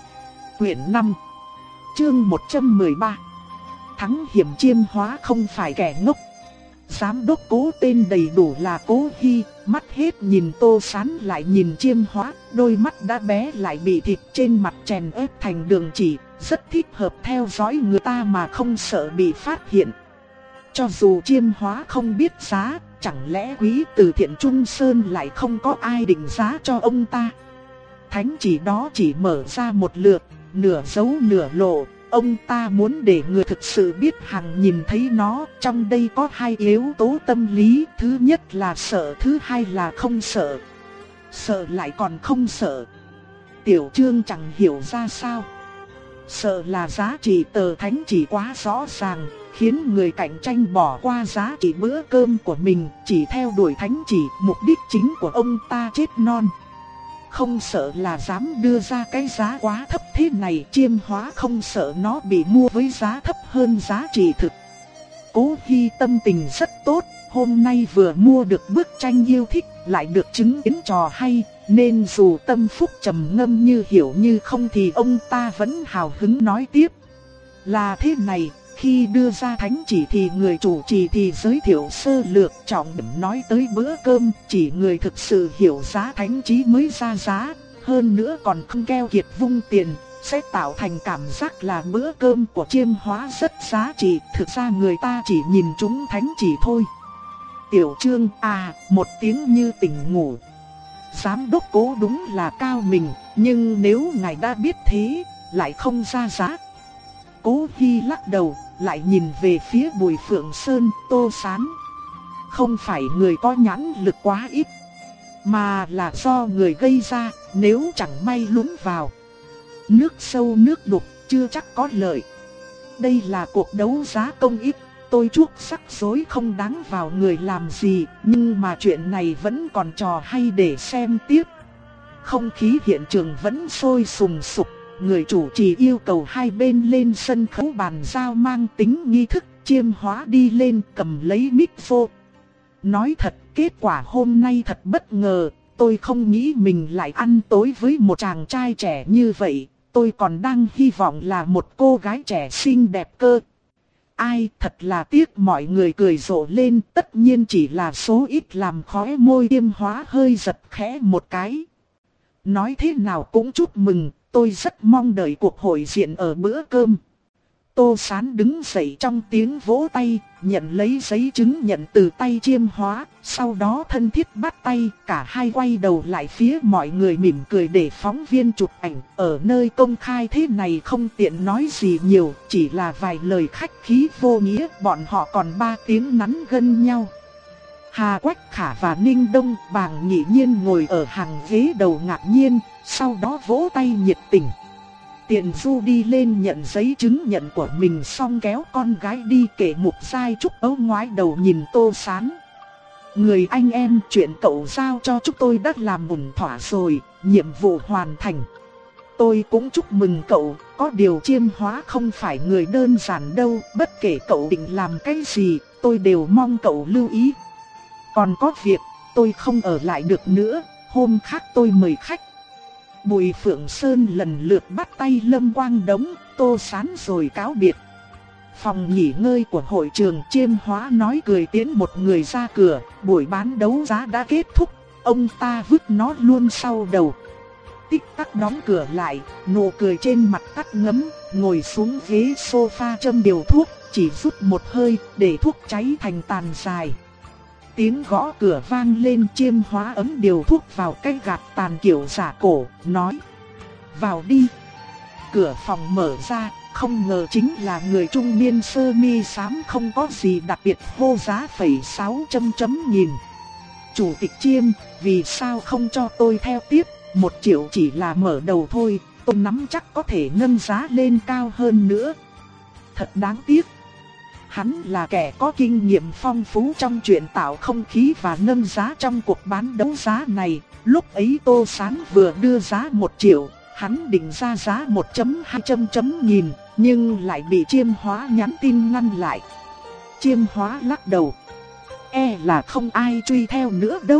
[SPEAKER 1] Quyển năm, chương một trăm mười ba. Thắng hiểm. Chiêm Hóa không phải kẻ ngốc. Giám đốc Cố tên đầy đủ là Cố Hi, mắt hết nhìn Tô Sán lại nhìn Chiêm Hóa, đôi mắt đã bé lại bị thịt trên mặt chèn ép thành đường chỉ, rất thích hợp theo dõi người ta mà không sợ bị phát hiện. Cho dù Chiêm Hóa không biết giá, chẳng lẽ quý từ Thiện Trung Sơn lại không có ai định giá cho ông ta? Thánh chỉ đó chỉ mở ra một lượt, nửa giấu nửa lộ. Ông ta muốn để người thực sự biết hàng nhìn thấy nó. Trong đây có hai yếu tố tâm lý, thứ nhất là sợ, thứ hai là không sợ. Sợ lại còn không sợ. Tiểu Trương chẳng hiểu ra sao. Sợ là giá trị tờ thánh chỉ quá rõ ràng, khiến người cạnh tranh bỏ qua giá trị bữa cơm của mình, chỉ theo đuổi thánh chỉ, mục đích chính của ông ta chết non. Không sợ là dám đưa ra cái giá quá thấp thế này. Chiêm Hóa không sợ nó bị mua với giá thấp hơn giá trị thực. Cố Hi tâm tình rất tốt, hôm nay vừa mua được bức tranh yêu thích, lại được chứng kiến trò hay, nên dù tâm phúc trầm ngâm như hiểu như không thì ông ta vẫn hào hứng nói tiếp. Là thế này, Khi đưa ra thánh chỉ thì người chủ trì thì giới thiệu sơ lược, trọng điểm nói tới bữa cơm, chỉ người thực sự hiểu giá thánh chỉ mới ra giá, hơn nữa còn không keo kiệt vung tiền, sẽ tạo thành cảm giác là bữa cơm của Chiêm Hóa rất giá trị, thực ra người ta chỉ nhìn chúng thánh chỉ thôi. Tiểu Trương à, một tiếng như tỉnh ngủ. Giám đốc Cố đúng là cao mình, nhưng nếu ngài đã biết thế, lại không ra giá. Cố Hi lắc đầu, lại nhìn về phía Bùi Phượng Sơn, Tô Sán. Không phải người có nhãn lực quá ít, mà là do người gây ra, nếu chẳng may lún vào nước sâu nước đục, chưa chắc có lợi. Đây là cuộc đấu giá công ích, tôi chuốc rắc rối không đáng vào người làm gì, nhưng mà chuyện này vẫn còn trò hay để xem tiếp. Không khí hiện trường vẫn sôi sùng sục, người chủ trì yêu cầu hai bên lên sân khấu bàn giao mang tính nghi thức. Chiêm Hóa đi lên cầm lấy microphone. Nói thật, kết quả hôm nay thật bất ngờ, tôi không nghĩ mình lại ăn tối với một chàng trai trẻ như vậy, tôi còn đang hy vọng là một cô gái trẻ xinh đẹp cơ. Ai, thật là tiếc. Mọi người cười rộ lên, tất nhiên chỉ là số ít làm khóe môi Chiêm Hóa hơi giật khẽ một cái. Nói thế nào cũng chúc mừng, tôi rất mong đợi cuộc hội diện ở bữa cơm. Tô Sán đứng dậy trong tiếng vỗ tay, nhận lấy giấy chứng nhận từ tay Chiêm Hóa, sau đó thân thiết bắt tay, cả hai quay đầu lại phía mọi người mỉm cười để phóng viên chụp ảnh. Ở nơi công khai thế này không tiện nói gì nhiều, chỉ là vài lời khách khí vô nghĩa, bọn họ còn ba tiếng nắn gân nhau. Hà Quách Khả và Ninh Đông Bàng Nghị Nhiên ngồi ở hàng ghế đầu ngạc nhiên, sau đó vỗ tay nhiệt tình. Tiền Du đi lên nhận giấy chứng nhận của mình xong kéo con gái đi, kể Mục Giai Trúc ấu ngoái đầu nhìn Tô Sán. Người anh em, chuyện cậu giao cho chúng tôi đã làm ổn thỏa rồi, nhiệm vụ hoàn thành. Tôi cũng chúc mừng cậu, có điều Chiêm Hóa không phải người đơn giản đâu, bất kể cậu định làm cái gì, tôi đều mong cậu lưu ý. Còn có việc, tôi không ở lại được nữa, hôm khác tôi mời khách. Bùi Phượng Sơn lần lượt bắt tay Lâm Quang Đống, Tô Sán rồi cáo biệt. Phòng nghỉ ngơi của hội trường, Chiêm Hóa nói cười tiến một người ra cửa, buổi bán đấu giá đã kết thúc, ông ta vứt nó luôn sau đầu. Tích tắc đóng cửa lại, nụ cười trên mặt tắt ngấm, ngồi xuống ghế sofa châm điều thuốc, chỉ rút một hơi để thuốc cháy thành tàn dài. Tiếng gõ cửa vang lên, Chiêm Hóa ấm điều thuốc vào cái gạt tàn kiểu giả cổ, nói: vào đi. Cửa phòng mở ra, không ngờ chính là người trung niên sơ mi xám không có gì đặc biệt hô giá phẩy sáu chấm chấm nghìn. Chủ tịch Chiêm, vì sao không cho tôi theo tiếp, một triệu chỉ là mở đầu thôi, tôi nắm chắc có thể nâng giá lên cao hơn nữa. Thật đáng tiếc. Hắn là kẻ có kinh nghiệm phong phú trong chuyện tạo không khí và nâng giá trong cuộc bán đấu giá này. Lúc ấy Tô Sán vừa đưa giá một triệu, hắn định ra giá một chấm hai chấm chấm nghìn, nhưng lại bị Chiêm Hóa nhắn tin ngăn lại. Chiêm Hóa lắc đầu: e là không ai truy theo nữa đâu.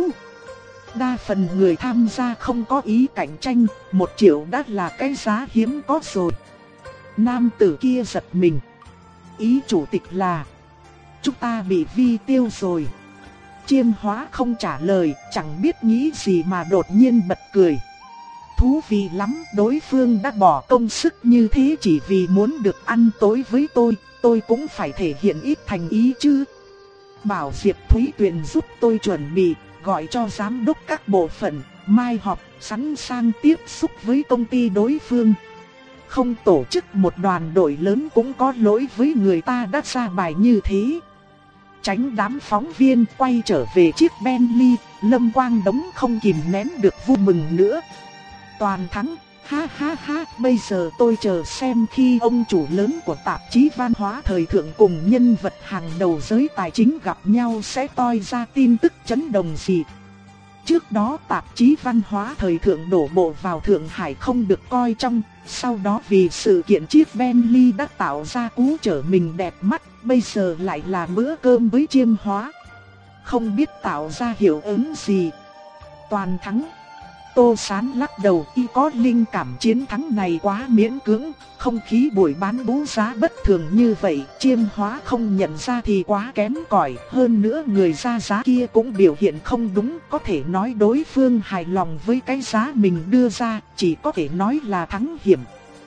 [SPEAKER 1] Đa phần người tham gia không có ý cạnh tranh, một triệu đã là cái giá hiếm có rồi. Nam tử kia giật mình. Ý chủ tịch là chúng ta bị vi tiêu rồi. Chiêm Hóa không trả lời, chẳng biết nghĩ gì mà đột nhiên bật cười. Thú vị lắm, đối phương đã bỏ công sức như thế chỉ vì muốn được ăn tối với tôi, tôi cũng phải thể hiện ít thành ý chứ. Bảo Diệp Thúy Tuyền giúp tôi chuẩn bị, gọi cho giám đốc các bộ phận, mai họp, sẵn sàng tiếp xúc với công ty đối phương. Không tổ chức một đoàn đội lớn cũng có lỗi với người ta đã ra bài như thế. Tránh đám phóng viên quay trở về chiếc Bentley, Lâm Quang Đống không kìm nén được vui mừng nữa. Toàn thắng, ha ha ha, bây giờ tôi chờ xem khi ông chủ lớn của tạp chí văn hóa thời thượng cùng nhân vật hàng đầu giới tài chính gặp nhau sẽ toi ra tin tức chấn động gì. Trước đó tạp chí văn hóa thời thượng đổ bộ vào Thượng Hải không được coi trọng, sau đó vì sự kiện chiếc Bentley đã tạo ra cú trở mình đẹp mắt, bây giờ lại là bữa cơm với Chiêm Hóa. Không biết tạo ra hiệu ứng gì. Toàn thắng. Tô Sán lắc đầu, y có linh cảm chiến thắng này quá miễn cưỡng, không khí buổi bán đấu giá bất thường như vậy, Chiêm Hóa không nhận ra thì quá kém cỏi, hơn nữa người ra giá kia cũng biểu hiện không đúng, có thể nói đối phương hài lòng với cái giá mình đưa ra, chỉ có thể nói là thắng hiểm.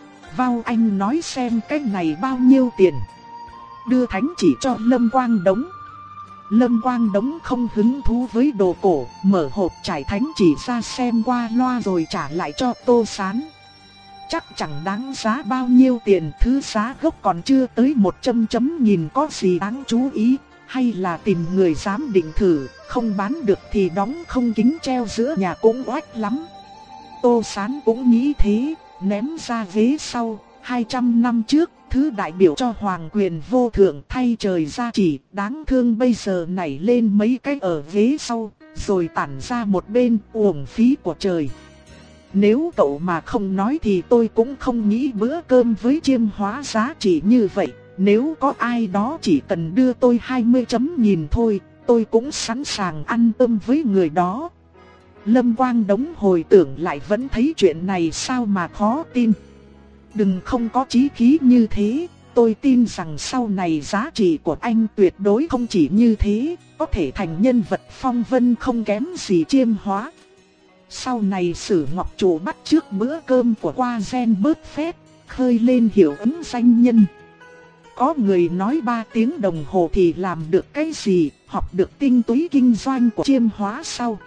[SPEAKER 1] Vào anh nói xem cái này bao nhiêu tiền? Đưa thánh chỉ cho Lâm Quang Đống. Lâm Quang Đống không hứng thú với đồ cổ, mở hộp trải thánh chỉ ra xem qua loa rồi trả lại cho Tô Sán. Chắc chẳng đáng giá bao nhiêu tiền, thứ giá gốc còn chưa tới một chấm chấm nhìn có gì đáng chú ý, hay là tìm người giám định thử, không bán được thì đóng không kính treo giữa nhà cũng oách lắm. Tô Sán cũng nghĩ thế, ném ra ghế sau, hai trăm năm trước. Thứ đại biểu cho hoàng quyền vô thượng thay trời ra chỉ, đáng thương bây giờ nảy lên mấy cái ở ghế sau, rồi tản ra một bên, uổng phí của trời. Nếu cậu mà không nói thì tôi cũng không nghĩ bữa cơm với Chiêm Hóa giá trị như vậy. Nếu có ai đó chỉ cần đưa tôi hai mươi chấm nhìn thôi, tôi cũng sẵn sàng ăn cơm với người đó. Lâm Quang Đống hồi tưởng lại vẫn thấy chuyện này sao mà khó tin. Đừng không có chí khí như thế, tôi tin rằng sau này giá trị của anh tuyệt đối không chỉ như thế, có thể thành nhân vật phong vân không kém gì Chiêm Hóa. Sau này Sử Ngọc Trụ bắt trước bữa cơm của Qua Gen bớt phét, khơi lên hiệu ứng danh nhân. Có người nói ba tiếng đồng hồ thì làm được cái gì, học được tinh túy kinh doanh của Chiêm Hóa sau.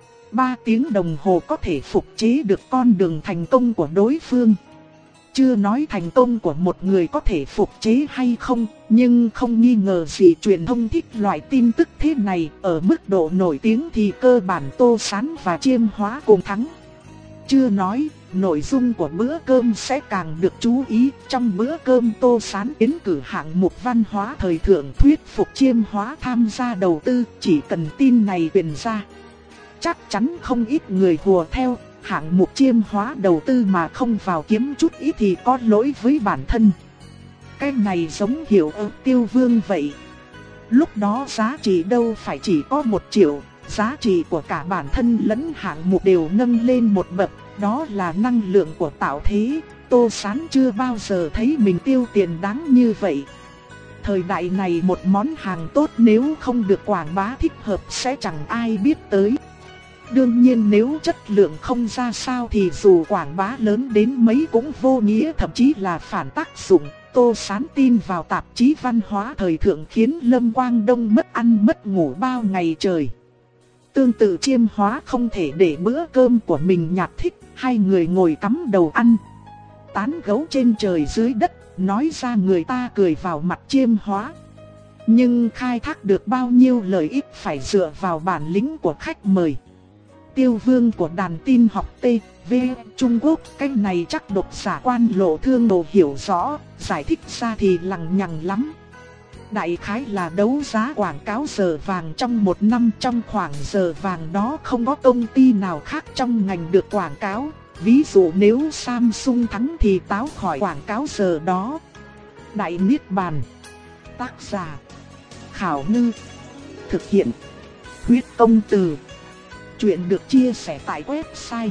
[SPEAKER 1] ba tiếng đồng hồ có thể phục chế được con đường thành công của đối phương. Chưa nói thành công của một người có thể phục chế hay không, nhưng không nghi ngờ gì truyền thông thích loại tin tức thế này, ở mức độ nổi tiếng thì cơ bản Tô Sán và Chiêm Hóa cùng thắng. Chưa nói, nội dung của bữa cơm sẽ càng được chú ý, trong bữa cơm Tô Sán tiến cử hạng mục văn hóa thời thượng thuyết phục Chiêm Hóa tham gia đầu tư, chỉ cần tin này truyền ra. Chắc chắn không ít người hùa theo. Hạng mục Chiêm Hóa đầu tư mà không vào kiếm chút ít thì có lỗi với bản thân. Cái này giống hiểu ở Tiêu Vương vậy. Lúc đó giá trị đâu phải chỉ có một triệu, giá trị của cả bản thân lẫn hạng mục đều nâng lên một bậc, đó là năng lượng của tạo thế. Tô Sán chưa bao giờ thấy mình tiêu tiền đáng như vậy. Thời đại này một món hàng tốt nếu không được quảng bá thích hợp sẽ chẳng ai biết tới. Đương nhiên nếu chất lượng không ra sao thì dù quảng bá lớn đến mấy cũng vô nghĩa, thậm chí là phản tác dụng. Tô Sán tin vào tạp chí văn hóa thời thượng khiến Lâm Quang Đông mất ăn mất ngủ bao ngày trời. Tương tự Chiêm Hóa không thể để bữa cơm của mình nhạt thích, hai người ngồi cắm đầu ăn, tán gẫu trên trời dưới đất, nói ra người ta cười vào mặt Chiêm Hóa. Nhưng khai thác được bao nhiêu lợi ích phải dựa vào bản lĩnh của khách mời. Tiêu Vương của đàn tin học T V Trung Quốc, cái này chắc độc giả Quan Lộ Thương Đồ hiểu rõ, giải thích ra thì lằng nhằng lắm. Đại khái là đấu giá quảng cáo giờ vàng trong một năm, trong khoảng giờ vàng đó không có công ty nào khác trong ngành được quảng cáo. Ví dụ nếu Samsung thắng thì táo khỏi quảng cáo giờ đó. Đại Niết Bàn. Tác giả Khảo Ngư. Thực hiện Huyết Công Từ. Chuyện được chia sẻ tại website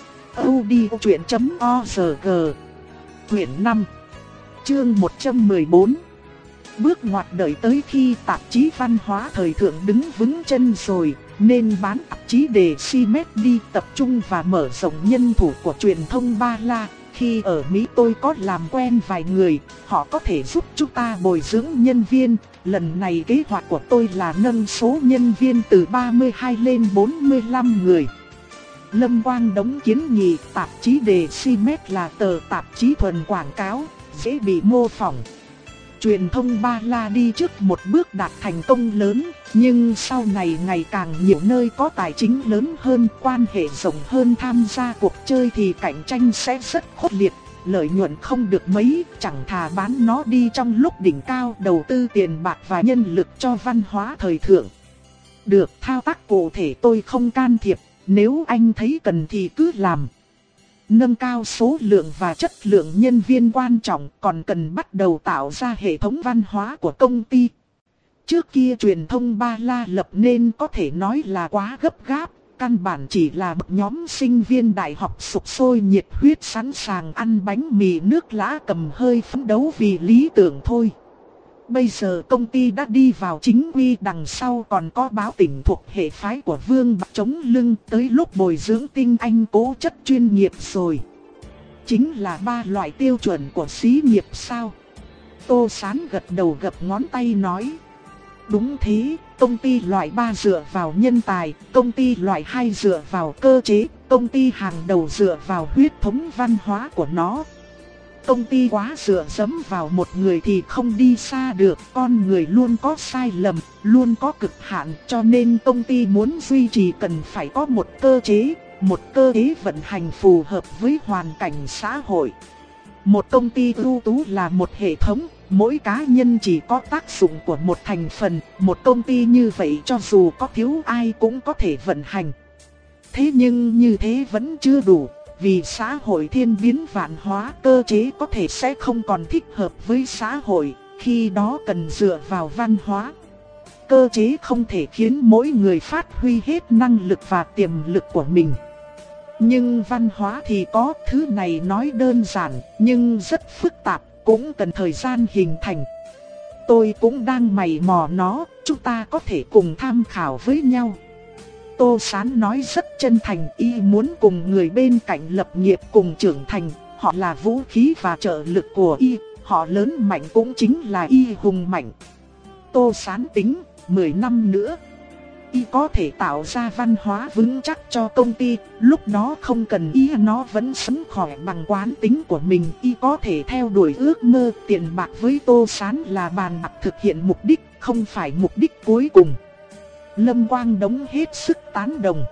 [SPEAKER 1] audiochuyện chấm org. Quyển năm, chương một trăm mười bốn. Bước ngoặt đợi tới khi tạp chí văn hóa thời thượng đứng vững chân rồi, nên bán tạp chí để Cimet đi, tập trung và mở rộng nhân thủ của truyền thông Ba La. Khi ở Mỹ tôi có làm quen vài người, họ có thể giúp chúng ta bồi dưỡng nhân viên. Lần này kế hoạch của tôi là nâng số nhân viên từ ba mươi hai lên bốn mươi lăm người. Lâm Quang Đống kiến nghị tạp chí đề Cimet là tờ tạp chí thuần quảng cáo, dễ bị mô phỏng. Truyền thông Ba La đi trước một bước đạt thành công lớn, nhưng sau này ngày càng nhiều nơi có tài chính lớn hơn, quan hệ rộng hơn tham gia cuộc chơi thì cạnh tranh sẽ rất khốc liệt, lợi nhuận không được mấy, chẳng thà bán nó đi trong lúc đỉnh cao, đầu tư tiền bạc và nhân lực cho văn hóa thời thượng. Được, thao tác cụ thể tôi không can thiệp, nếu anh thấy cần thì cứ làm. Nâng cao số lượng và chất lượng nhân viên quan trọng, còn cần bắt đầu tạo ra hệ thống văn hóa của công ty. Trước kia truyền thông Ba La lập nên có thể nói là quá gấp gáp, căn bản chỉ là một nhóm sinh viên đại học sục sôi nhiệt huyết sẵn sàng ăn bánh mì nước lã cầm hơi phấn đấu vì lý tưởng thôi. Bây giờ công ty đã đi vào chính quy, đằng sau còn có báo tỉnh thuộc hệ phái của Vương Bạc chống lưng, tới lúc bồi dưỡng tinh anh cố chất chuyên nghiệp rồi. Chính là ba loại tiêu chuẩn của xí nghiệp sao? Tô Sán gật đầu gập ngón tay nói. Đúng thế, công ty loại ba dựa vào nhân tài, công ty loại hai dựa vào cơ chế, công ty hàng đầu dựa vào huyết thống văn hóa của nó. Công ty quá dựa dẫm vào một người thì không đi xa được, con người luôn có sai lầm, luôn có cực hạn, cho nên công ty muốn duy trì cần phải có một cơ chế, một cơ chế vận hành phù hợp với hoàn cảnh xã hội. Một công ty ưu tú là một hệ thống, mỗi cá nhân chỉ có tác dụng của một thành phần, một công ty như vậy cho dù có thiếu ai cũng có thể vận hành. Thế nhưng như thế vẫn chưa đủ. Vì xã hội thiên biến vạn hóa, cơ chế có thể sẽ không còn thích hợp với xã hội, khi đó cần dựa vào văn hóa. Cơ chế không thể khiến mỗi người phát huy hết năng lực và tiềm lực của mình. Nhưng văn hóa thì có, thứ này nói đơn giản, nhưng rất phức tạp, cũng cần thời gian hình thành. Tôi cũng đang mày mò nó, chúng ta có thể cùng tham khảo với nhau. Tô Sán nói rất chân thành, y muốn cùng người bên cạnh lập nghiệp cùng trưởng thành, họ là vũ khí và trợ lực của y, họ lớn mạnh cũng chính là y hùng mạnh. Tô Sán tính, mười năm nữa, y có thể tạo ra văn hóa vững chắc cho công ty, lúc đó không cần y nó vẫn sống khỏe bằng quán tính của mình, y có thể theo đuổi ước mơ. Tiền bạc với Tô Sán là bàn bạc thực hiện mục đích, không phải mục đích cuối cùng. Lâm Quang Đống hết sức tán đồng.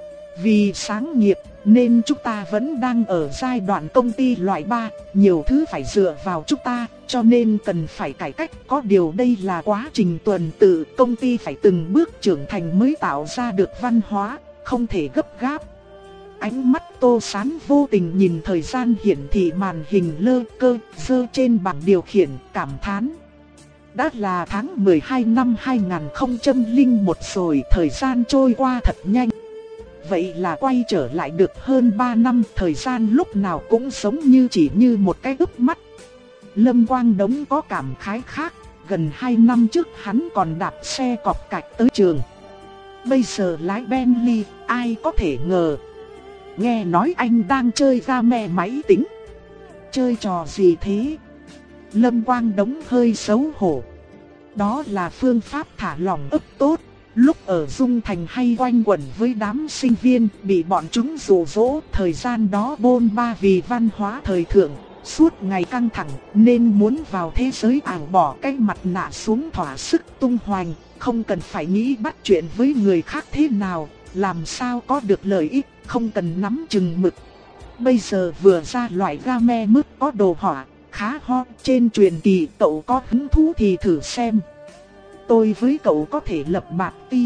[SPEAKER 1] Vì sáng nghiệp nên chúng ta vẫn đang ở giai đoạn công ty loại ba, nhiều thứ phải dựa vào chúng ta, cho nên cần phải cải cách. Có điều đây là quá trình tuần tự, công ty phải từng bước trưởng thành mới tạo ra được văn hóa, không thể gấp gáp. Ánh mắt Tô Sán vô tình nhìn thời gian hiển thị màn hình lơ cơ dơ trên bảng điều khiển, cảm thán. Đã là tháng mười hai năm hai nghìn không trăm lẻ một rồi, thời gian trôi qua thật nhanh. Vậy là quay trở lại được hơn ba năm, thời gian lúc nào cũng giống như chỉ như một cái ức mắt. Lâm Quang Đống có cảm khái khác, gần hai năm trước hắn còn đạp xe cọp cạch tới trường. Bây giờ lái Bentley, ai có thể ngờ. Nghe nói anh đang chơi game máy tính. Chơi trò gì thế? Lâm Quang Đống hơi xấu hổ. Đó là phương pháp thả lỏng ức tốt. Lúc ở Dung Thành hay quanh quẩn với đám sinh viên, bị bọn chúng dụ dỗ, thời gian đó bôn ba vì văn hóa thời thượng, suốt ngày căng thẳng, nên muốn vào thế giới ảo bỏ cái mặt nạ xuống thỏa sức tung hoành, không cần phải nghĩ bắt chuyện với người khác thế nào, làm sao có được lợi ích, không cần nắm chừng mực. Bây giờ vừa ra loại game mứt có đồ họa, khá hot trên truyền kỳ, cậu có hứng thú thì thử xem. Tôi với cậu có thể lập bạc ti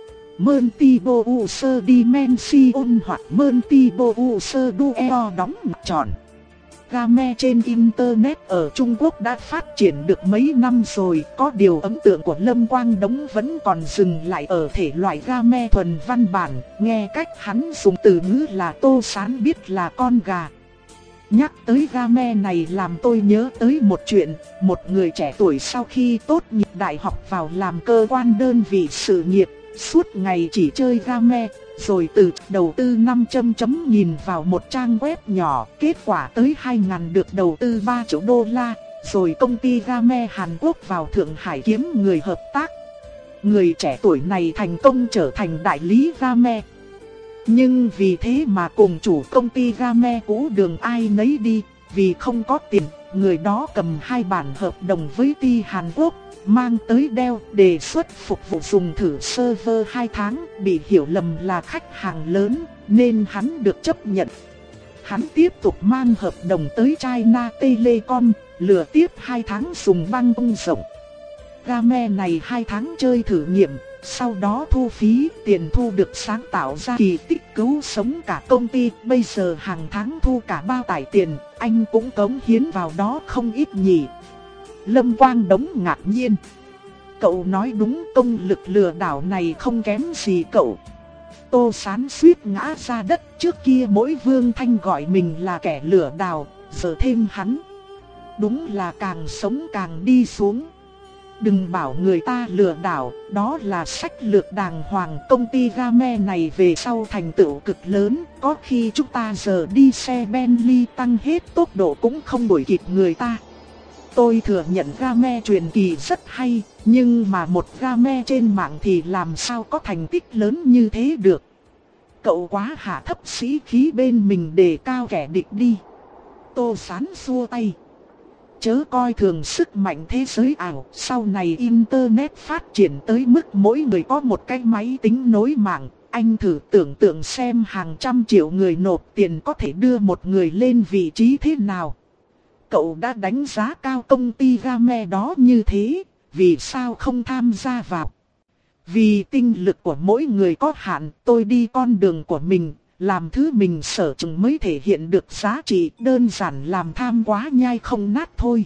[SPEAKER 1] Multiple User Dimension hoặc Multiple User Duel đóng ngoặc tròn. Game trên Internet ở Trung Quốc đã phát triển được mấy năm rồi, có điều ấn tượng của Lâm Quang Đống vẫn còn dừng lại ở thể loại game thuần văn bản, nghe cách hắn dùng từ ngữ là Tô Sán biết là con gà. Nhắc tới game này làm tôi nhớ tới một chuyện, một người trẻ tuổi sau khi tốt nghiệp đại học vào làm cơ quan đơn vị sự nghiệp, suốt ngày chỉ chơi game, rồi từ đầu tư năm trăm chấm nhìn vào một trang web nhỏ, kết quả tới hai nghìn được đầu tư ba triệu đô la, rồi công ty game Hàn Quốc vào Thượng Hải kiếm người hợp tác. Người trẻ tuổi này thành công trở thành đại lý game. Nhưng vì thế mà cùng chủ công ty game cũ đường ai nấy đi, vì không có tiền, người đó cầm hai bản hợp đồng với ty Hàn Quốc, mang tới đeo đề xuất phục vụ dùng thử server hai tháng, bị hiểu lầm là khách hàng lớn, nên hắn được chấp nhận. Hắn tiếp tục mang hợp đồng tới China Telecom, lừa tiếp hai tháng dùng băng tung rộng. Game này hai tháng chơi thử nghiệm, sau đó thu phí, tiền thu được sáng tạo ra kỳ tích cứu sống cả công ty, bây giờ hàng tháng thu cả bao tải tiền, anh cũng cống hiến vào đó không ít nhỉ. Lâm Quang Đống ngạc nhiên. Cậu nói đúng, công lực lừa đảo này không kém gì cậu. Tô Sán suýt ngã ra đất, trước kia mỗi Vương Thanh gọi mình là kẻ lừa đảo, giờ thêm hắn. Đúng là càng sống càng đi xuống. Đừng bảo người ta lừa đảo, đó là sách lược đàng hoàng. Công ty Game này về sau thành tựu cực lớn, có khi chúng ta giờ đi xe Bentley tăng hết tốc độ cũng không đuổi kịp người ta. Tôi thừa nhận Game truyền kỳ rất hay, nhưng mà một Game trên mạng thì làm sao có thành tích lớn như thế được. Cậu quá hạ thấp sĩ khí bên mình để cao kẻ địch đi. Tô Sán xua tay. Chớ coi thường sức mạnh thế giới ảo, sau này Internet phát triển tới mức mỗi người có một cái máy tính nối mạng. Anh thử tưởng tượng xem hàng trăm triệu người nộp tiền có thể đưa một người lên vị trí thế nào. Cậu đã đánh giá cao công ty Game đó như thế, vì sao không tham gia vào? Vì tinh lực của mỗi người có hạn, tôi đi con đường của mình, làm thứ mình sở trường mới thể hiện được giá trị, đơn giản làm tham quá nhai không nát thôi.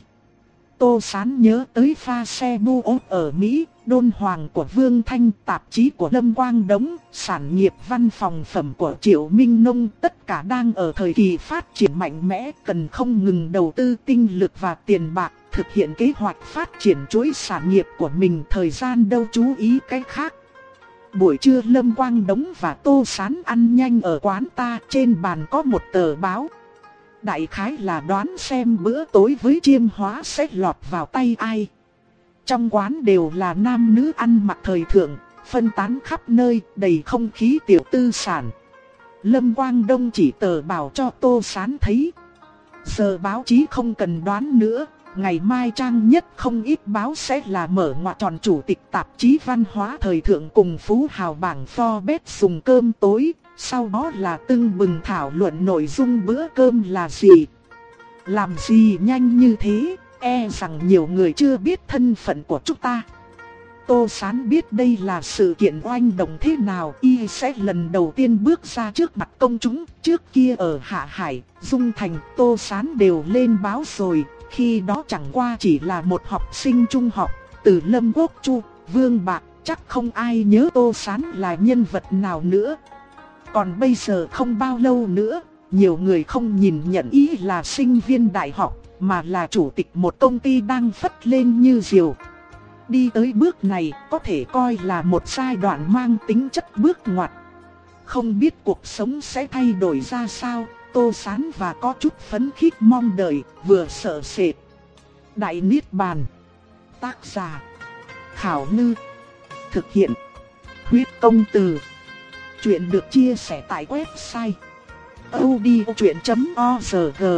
[SPEAKER 1] Tô Sán nhớ tới pha xe bu ốp ở Mỹ, đôn hoàng của Vương Thanh, tạp chí của Lâm Quang Đống, sản nghiệp văn phòng phẩm của Triệu Minh Nông, tất cả đang ở thời kỳ phát triển mạnh mẽ, cần không ngừng đầu tư tinh lực và tiền bạc, thực hiện kế hoạch phát triển chuỗi sản nghiệp của mình, thời gian đâu chú ý cái khác. Buổi trưa Lâm Quang Đống và Tô Sán ăn nhanh ở quán ta, trên bàn có một tờ báo. Đại khái là đoán xem bữa tối với Chiêm Hóa sẽ lọt vào tay ai. Trong quán đều là nam nữ ăn mặc thời thượng, phân tán khắp nơi, đầy không khí tiểu tư sản. Lâm Quang Đông chỉ tờ báo cho Tô Sán thấy. Giờ báo chí không cần đoán nữa, ngày mai trang nhất không ít báo sẽ là mở ngoặc tròn chủ tịch tạp chí văn hóa thời thượng cùng phú hào bảng Forbes dùng cơm tối. Sau đó là tưng bừng thảo luận nội dung bữa cơm là gì. Làm gì nhanh như thế, e rằng nhiều người chưa biết thân phận của chúng ta. Tô Sán biết đây là sự kiện oanh động thế nào, y sẽ lần đầu tiên bước ra trước mặt công chúng. Trước kia ở Hạ Hải, Dung Thành, Tô Sán đều lên báo rồi, khi đó chẳng qua chỉ là một học sinh trung học. Từ Lâm Quốc Chu, Vương Bạc, chắc không ai nhớ Tô Sán là nhân vật nào nữa. Còn bây giờ không bao lâu nữa, nhiều người không nhìn nhận ý là sinh viên đại học, mà là chủ tịch một công ty đang phất lên như diều. Đi tới bước này có thể coi là một giai đoạn mang tính chất bước ngoặt. Không biết cuộc sống sẽ thay đổi ra sao, Tô Sán và có chút phấn khích mong đợi, vừa sợ sệt. Đại Niết Bàn. Tác giả Khảo Ngư. Thực hiện Huyết Công Từ. Chuyện được chia sẻ tại website audiochuyện chấm org.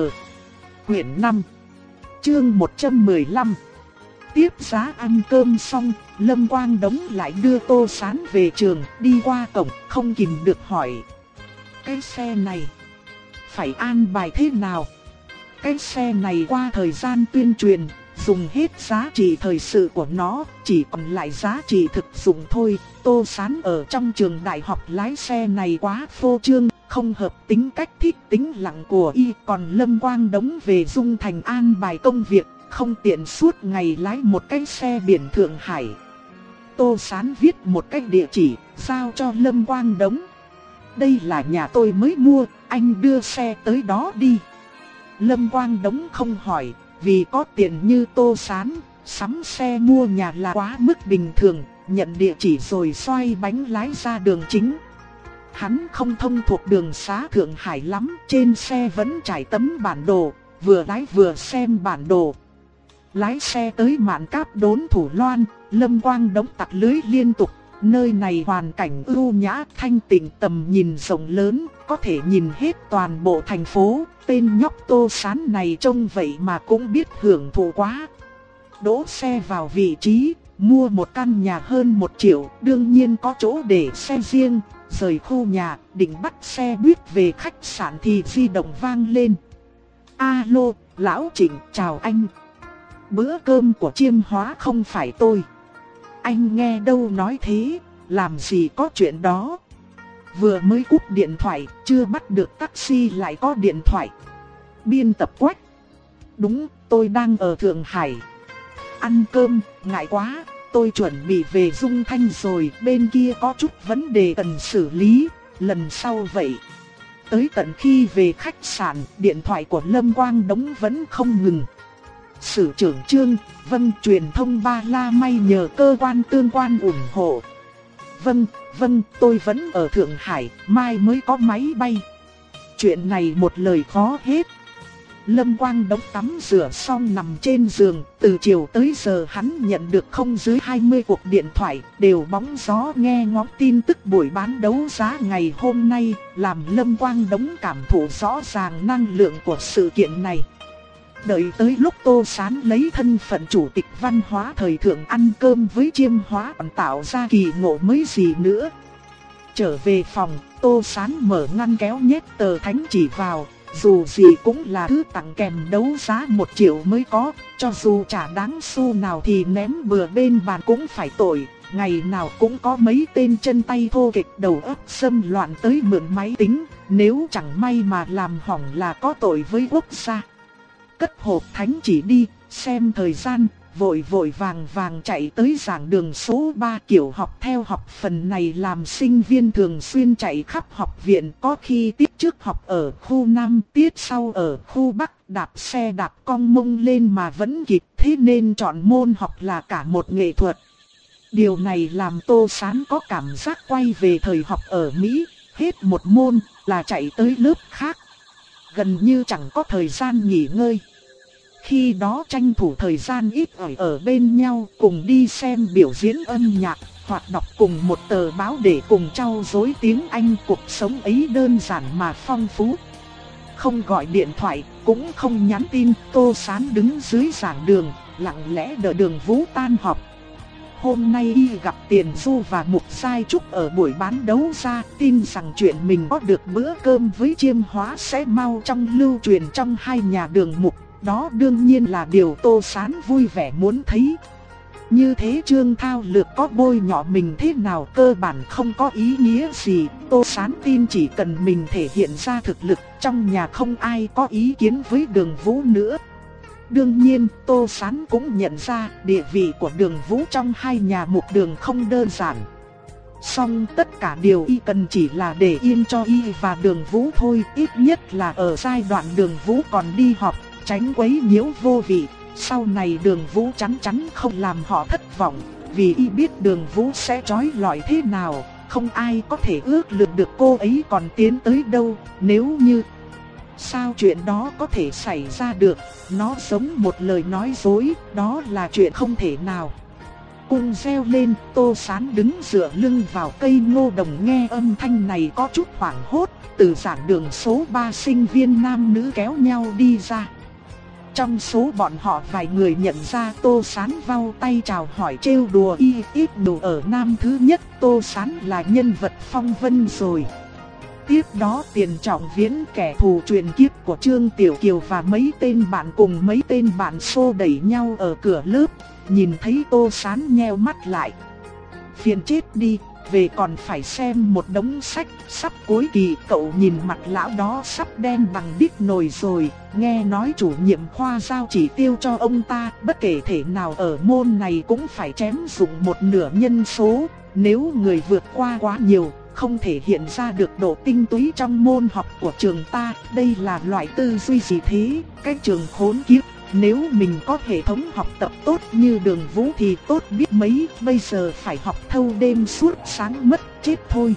[SPEAKER 1] Quyển năm, chương một trăm mười lăm. Tiếp giá ăn cơm xong, Lâm Quang Đống lại đưa Tô Sán về trường, đi qua cổng, không kìm được hỏi. Cái xe này, phải an bài thế nào? Cái xe này qua thời gian tuyên truyền, dùng hết giá trị thời sự của nó, chỉ còn lại giá trị thực dụng thôi. Tô Sán ở trong trường đại học lái xe này quá phô trương, không hợp tính cách thích tĩnh lặng của y. Còn Lâm Quang Đống về Dung Thành an bài công việc, không tiện suốt ngày lái một cái xe biển Thượng Hải. Tô Sán viết một cái địa chỉ, giao cho Lâm Quang Đống. Đây là nhà tôi mới mua, anh đưa xe tới đó đi. Lâm Quang Đống không hỏi, vì có tiền như Tô Sán, sắm xe mua nhà là quá mức bình thường. Nhận địa chỉ rồi xoay bánh lái ra đường chính. Hắn không thông thuộc đường xá Thượng Hải lắm, trên xe vẫn trải tấm bản đồ, vừa lái vừa xem bản đồ. Lái xe tới Mạn Cáp Đốn Thủ Loan, Lâm Quang Đống tặc lưới liên tục. Nơi này hoàn cảnh ưu nhã, thanh tịnh, tầm nhìn rộng lớn, có thể nhìn hết toàn bộ thành phố. Tên nhóc Tô Sán này trông vậy mà cũng biết hưởng thụ quá. Đỗ xe vào vị trí, mua một căn nhà hơn một triệu, đương nhiên có chỗ để xe riêng. Rời khu nhà, định bắt xe buýt về khách sạn thì di động vang lên. Alo, Lão Trịnh, chào anh. Bữa cơm của Chiêm Hóa không phải tôi. Anh nghe đâu nói thế, làm gì có chuyện đó. Vừa mới cúp điện thoại, chưa bắt được taxi lại có điện thoại. Biên tập Quách. Đúng, tôi đang ở Thượng Hải. Ăn cơm, ngại quá, tôi chuẩn bị về Dung Thanh rồi, bên kia có chút vấn đề cần xử lý, lần sau vậy. Tới tận khi về khách sạn, điện thoại của Lâm Quang Đống vẫn không ngừng. Sử trưởng Trương, vâng, truyền thông Ba La May nhờ cơ quan tương quan ủng hộ. Vâng, vâng, tôi vẫn ở Thượng Hải, mai mới có máy bay. Chuyện này một lời khó hết. Lâm Quang Đống tắm rửa xong nằm trên giường, từ chiều tới giờ hắn nhận được không dưới hai mươi cuộc điện thoại, đều bóng gió nghe ngóng tin tức buổi bán đấu giá ngày hôm nay, làm Lâm Quang Đống cảm thụ rõ ràng năng lượng của sự kiện này. Đợi tới lúc Tô Sán lấy thân phận chủ tịch văn hóa thời thượng ăn cơm với Chiêm Hóa còn tạo ra kỳ ngộ mới gì nữa. Trở về phòng, Tô Sán mở ngăn kéo nhét tờ thánh chỉ vào. Dù gì cũng là thứ tặng kèm đấu giá một triệu mới có, cho dù chả đáng xu nào thì ném bừa bên bàn cũng phải tội. Ngày nào cũng có mấy tên chân tay thô kệch đầu óc xâm loạn tới mượn máy tính, nếu chẳng may mà làm hỏng là có tội với quốc gia. Cất hộp thánh chỉ đi, xem thời gian, vội vội vàng vàng chạy tới giảng đường số ba kiểu học theo học. Phần này làm sinh viên thường xuyên chạy khắp học viện, có khi tiết trước học ở khu Nam, tiết sau ở khu Bắc, đạp xe đạp cong mông lên mà vẫn kịp, thế nên chọn môn học là cả một nghệ thuật. Điều này làm Tô Sán có cảm giác quay về thời học ở Mỹ, hết một môn là chạy tới lớp khác, gần như chẳng có thời gian nghỉ ngơi. Khi đó tranh thủ thời gian ít ỏi ở bên nhau, cùng đi xem biểu diễn âm nhạc, hoặc đọc cùng một tờ báo để cùng trau dối tiếng Anh. Cuộc sống ấy đơn giản mà phong phú. Không gọi điện thoại, cũng không nhắn tin, Tô Sán đứng dưới giảng đường, lặng lẽ đợi Đường Vũ tan họp. Hôm nay y gặp Tiền Du và Mục Sai Trúc ở buổi bán đấu giá, tin rằng chuyện mình có được bữa cơm với Chiêm Hóa sẽ mau trong lưu truyền trong hai nhà Đường Mục. Đó đương nhiên là điều Tô Sán vui vẻ muốn thấy. Như thế Trương Thao Lược có bôi nhọ mình thế nào cơ bản không có ý nghĩa gì. Tô Sán tin chỉ cần mình thể hiện ra thực lực, trong nhà không ai có ý kiến với Đường Vũ nữa. Đương nhiên Tô Sán cũng nhận ra địa vị của Đường Vũ trong hai nhà Mục Đường không đơn giản. Song tất cả điều y cần chỉ là để yên cho y và Đường Vũ thôi. Ít nhất là ở giai đoạn Đường Vũ còn đi họp, tránh quấy nhiễu vô vị. Sau này Đường Vũ chắn chắn không làm họ thất vọng, vì y biết Đường Vũ sẽ trói lọi thế nào. Không ai có thể ước lượng được cô ấy còn tiến tới đâu. Nếu như sao chuyện đó có thể xảy ra được, nó giống một lời nói dối, đó là chuyện không thể nào. Cung reo lên, Tô Sán đứng dựa lưng vào cây ngô đồng nghe âm thanh này có chút hoảng hốt. Từ giảng đường số ba sinh viên nam nữ kéo nhau đi ra. Trong số bọn họ vài người nhận ra Tô Sán vau tay chào hỏi trêu đùa y. Ít đủ ở năm thứ nhất Tô Sán là nhân vật phong vân rồi. Tiếp đó Tiền Trọng Viễn, kẻ thù truyền kiếp của Trương Tiểu Kiều và mấy tên bạn cùng mấy tên bạn xô đẩy nhau ở cửa lớp. Nhìn thấy Tô Sán nheo mắt lại. Phiền chết đi, về còn phải xem một đống sách, sắp cuối kỳ. Cậu nhìn mặt lão đó sắp đen bằng đít nồi rồi. Nghe nói chủ nhiệm khoa giao chỉ tiêu cho ông ta, bất kể thể nào ở môn này cũng phải chém dụng một nửa nhân số. Nếu người vượt qua quá nhiều, không thể hiện ra được độ tinh túy trong môn học của trường ta. Đây là loại tư duy gì thế, cái trường khốn kiếp. Nếu mình có hệ thống học tập tốt như Đường Vũ thì tốt biết mấy, bây giờ phải học thâu đêm suốt sáng mất chết thôi.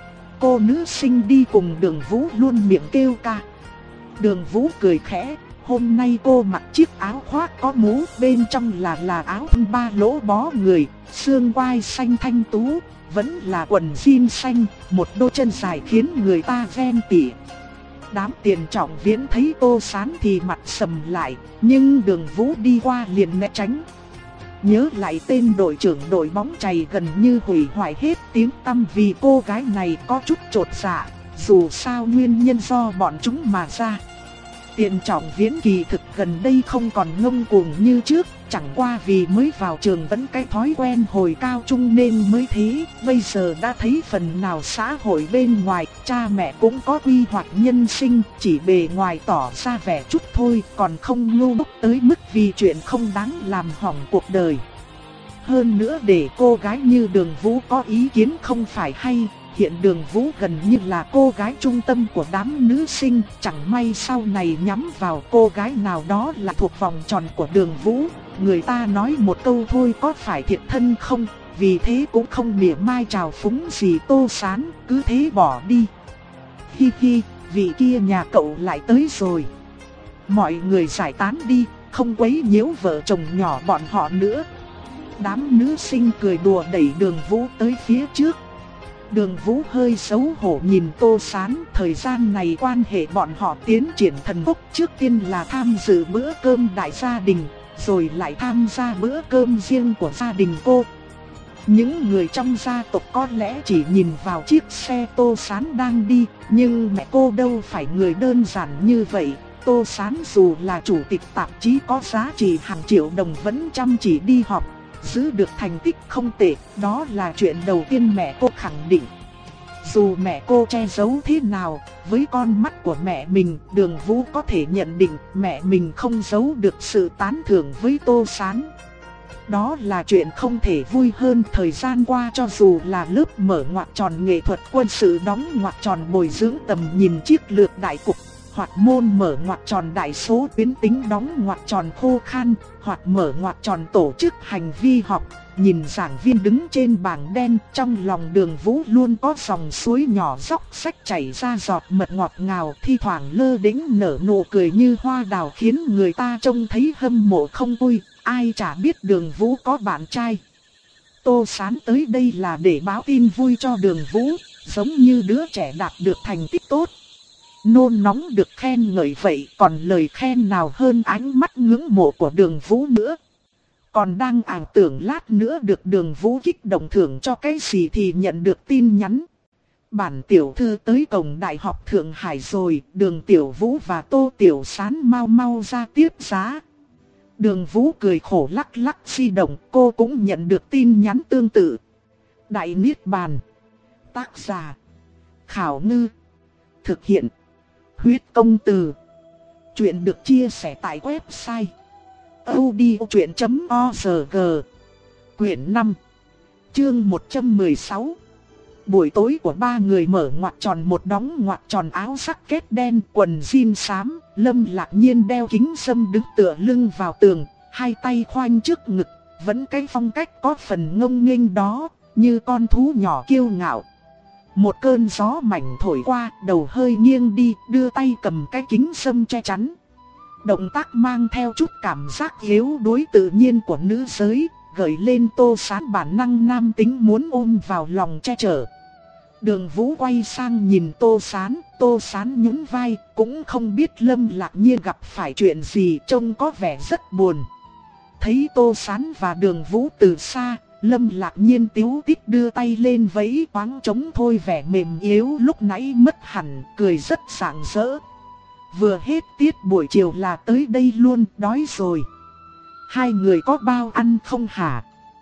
[SPEAKER 1] Cô nữ sinh đi cùng Đường Vũ luôn miệng kêu ca. Đường Vũ cười khẽ, hôm nay cô mặc chiếc áo khoác có mũ, bên trong là là áo thun ba lỗ bó người, xương quai xanh thanh tú, vẫn là quần jean xanh, một đôi chân dài khiến người ta ghen tị. Đám Tiền Trọng Viễn thấy Tô Sán thì mặt sầm lại, nhưng Đường Vũ đi qua liền né tránh. Nhớ lại tên đội trưởng đội bóng chày gần như hủy hoại hết tiếng tăm vì cô gái này có chút chột dạ, dù sao nguyên nhân do bọn chúng mà ra. Tiền Trọng Viễn kỳ thực gần đây không còn ngông cuồng như trước, chẳng qua vì mới vào trường vẫn cái thói quen hồi cao trung nên mới thế. Bây giờ đã thấy phần nào xã hội bên ngoài, cha mẹ cũng có quy hoạch nhân sinh, chỉ bề ngoài tỏ ra vẻ chút thôi, còn không ngu ngốc tới mức vì chuyện không đáng làm hỏng cuộc đời. Hơn nữa để cô gái như Đường Vũ có ý kiến không phải hay. Hiện Đường Vũ gần như là cô gái trung tâm của đám nữ sinh, chẳng may sau này nhắm vào cô gái nào đó là thuộc vòng tròn của Đường Vũ. Người ta nói một câu thôi có phải thiệt thân không, vì thế cũng không mỉa mai trào phúng gì Tô Sán, cứ thế bỏ đi. Hi hi, vị kia nhà cậu lại tới rồi. Mọi người giải tán đi, không quấy nhiễu vợ chồng nhỏ bọn họ nữa. Đám nữ sinh cười đùa đẩy Đường Vũ tới phía trước. Đường Vũ hơi xấu hổ nhìn Tô Sán, thời gian này quan hệ bọn họ tiến triển thần tốc, trước tiên là tham dự bữa cơm đại gia đình, rồi lại tham gia bữa cơm riêng của gia đình cô. Những người trong gia tộc có lẽ chỉ nhìn vào chiếc xe Tô Sán đang đi, nhưng mẹ cô đâu phải người đơn giản như vậy. Tô Sán dù là chủ tịch tạp chí có giá trị hàng triệu đồng vẫn chăm chỉ đi học, giữ được thành tích không tệ, đó là chuyện đầu tiên mẹ cô khẳng định. Dù mẹ cô che giấu thế nào, với con mắt của mẹ mình, Đường Vũ có thể nhận định mẹ mình không giấu được sự tán thưởng với Tô Sán. Đó là chuyện không thể vui hơn. Thời gian qua cho dù là lớp mở ngoặc tròn nghệ thuật quân sự đóng ngoặc tròn bồi dưỡng tầm nhìn chiến lược đại cục, hoặc môn mở ngoặc tròn đại số tuyến tính đóng ngoặc tròn khô khan, hoặc mở ngoặc tròn tổ chức hành vi học, nhìn giảng viên đứng trên bảng đen, trong lòng Đường Vũ luôn có dòng suối nhỏ róc rách chảy ra giọt mật ngọt ngào, thi thoảng lơ đễnh nở nụ cười như hoa đào khiến người ta trông thấy hâm mộ không vui. Ai chả biết Đường Vũ có bạn trai. Tô Sán tới đây là để báo tin vui cho Đường Vũ, giống như đứa trẻ đạt được thành tích tốt. Nôn nóng được khen ngợi vậy, còn lời khen nào hơn ánh mắt ngưỡng mộ của Đường Vũ nữa. Còn đang ảo tưởng lát nữa được Đường Vũ kích động thưởng cho cái gì thì nhận được tin nhắn. Bản tiểu thư tới cổng Đại học Thượng Hải rồi, Đường Tiểu Vũ và Tô Tiểu Sán mau mau ra tiếp giá. Đường Vũ cười khổ lắc lắc di động, cô cũng nhận được tin nhắn tương tự. Đại Niết Bàn. Tác giả Khảo Ngư. Thực hiện Huyết Công Từ. Chuyện được chia sẻ tại website audiochuyện chấm org. Quyển năm, chương một trăm mười sáu. Buổi tối của ba người mở ngoặc tròn một đóng ngoặc tròn áo sắc kết đen, quần jean xám. Lâm Lạc Nhiên đeo kính râm đứng tựa lưng vào tường, hai tay khoanh trước ngực, vẫn cái phong cách có phần ngông nghênh đó, như con thú nhỏ kiêu ngạo. Một cơn gió mảnh thổi qua, đầu hơi nghiêng đi, đưa tay cầm cái kính râm che chắn. Động tác mang theo chút cảm giác yếu đuối tự nhiên của nữ giới, gợi lên Tô Sán bản năng nam tính muốn ôm vào lòng che chở. Đường Vũ quay sang nhìn Tô Sán, Tô Sán nhún vai, cũng không biết Lâm Lạc Nhiên gặp phải chuyện gì, trông có vẻ rất buồn. Thấy Tô Sán và Đường Vũ từ xa, Lâm Lạc Nhiên tíu tít đưa tay lên vẫy khoáng trống thôi vẻ mềm yếu lúc nãy mất hẳn, cười rất rạng rỡ. Vừa hết tiết buổi chiều là tới đây luôn, đói rồi. Hai người có bao ăn không hả?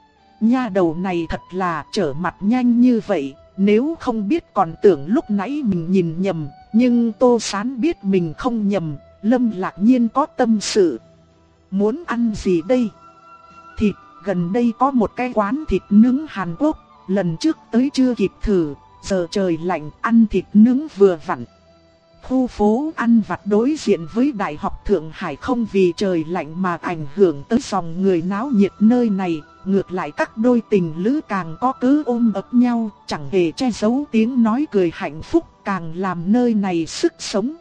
[SPEAKER 1] Nha đầu này thật là trở mặt nhanh như vậy, nếu không biết còn tưởng lúc nãy mình nhìn nhầm, nhưng Tô Sán biết mình không nhầm, Lâm Lạc Nhiên có tâm sự. Muốn ăn gì đây? Thịt, gần đây có một cái quán thịt nướng Hàn Quốc, lần trước tới chưa kịp thử, giờ trời lạnh ăn thịt nướng vừa vặn. Khu phố ăn vặt đối diện với Đại học Thượng Hải không vì trời lạnh mà ảnh hưởng tới dòng người náo nhiệt nơi này, ngược lại các đôi tình lữ càng có cớ ôm ấp nhau, chẳng hề che giấu tiếng nói cười hạnh phúc, càng làm nơi này sức sống.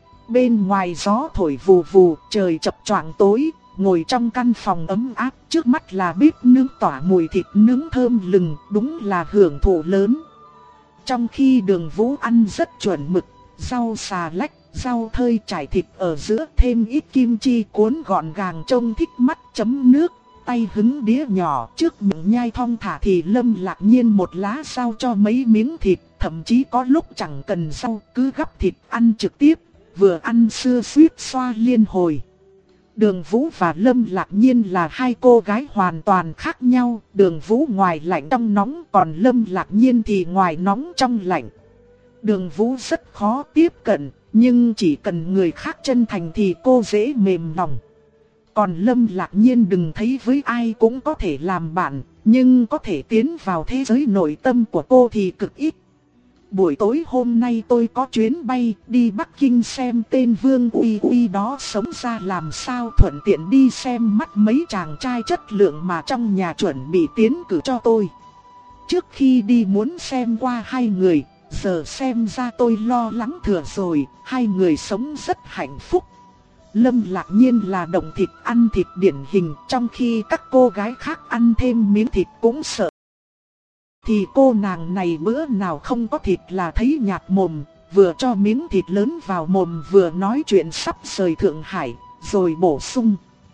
[SPEAKER 1] Bên ngoài gió thổi vù vù, trời chập choạng tối, ngồi trong căn phòng ấm áp, trước mắt là bếp nướng tỏa mùi thịt nướng thơm lừng, đúng là hưởng thụ lớn. Trong khi Đường Vũ ăn rất chuẩn mực, rau xà lách, rau thơi trải thịt ở giữa, thêm ít kim chi cuốn gọn gàng trông thích mắt, chấm nước, tay hứng đĩa nhỏ trước miệng nhai thong thả thì Lâm Lạc Nhiên một lá rau cho mấy miếng thịt, thậm chí có lúc chẳng cần rau, cứ gắp thịt ăn trực tiếp, vừa ăn sưa suýt xoa liên hồi. Đường Vũ và Lâm Lạc Nhiên là hai cô gái hoàn toàn khác nhau, Đường Vũ ngoài lạnh trong nóng, còn Lâm Lạc Nhiên thì ngoài nóng trong lạnh. Đường Vũ rất khó tiếp cận, nhưng chỉ cần người khác chân thành thì cô dễ mềm lòng. Còn Lâm Lạc Nhiên đừng thấy với ai cũng có thể làm bạn, nhưng có thể tiến vào thế giới nội tâm của cô thì cực ít. Buổi tối hôm nay tôi có chuyến bay đi Bắc Kinh xem tên Vương Uy Uy đó sống ra làm sao, thuận tiện đi xem mắt mấy chàng trai chất lượng mà trong nhà chuẩn bị tiến cử cho tôi. Trước khi đi muốn xem qua hai người, giờ xem ra tôi lo lắng thừa rồi, hai người sống rất hạnh phúc. Lâm Lạc Nhiên là động thịt ăn thịt điển hình, trong khi các cô gái khác ăn thêm miếng thịt cũng sợ. Thì cô nàng này bữa nào không có thịt là thấy nhạt mồm, vừa cho miếng thịt lớn vào mồm vừa nói chuyện sắp rời Thượng Hải, rồi bổ sung.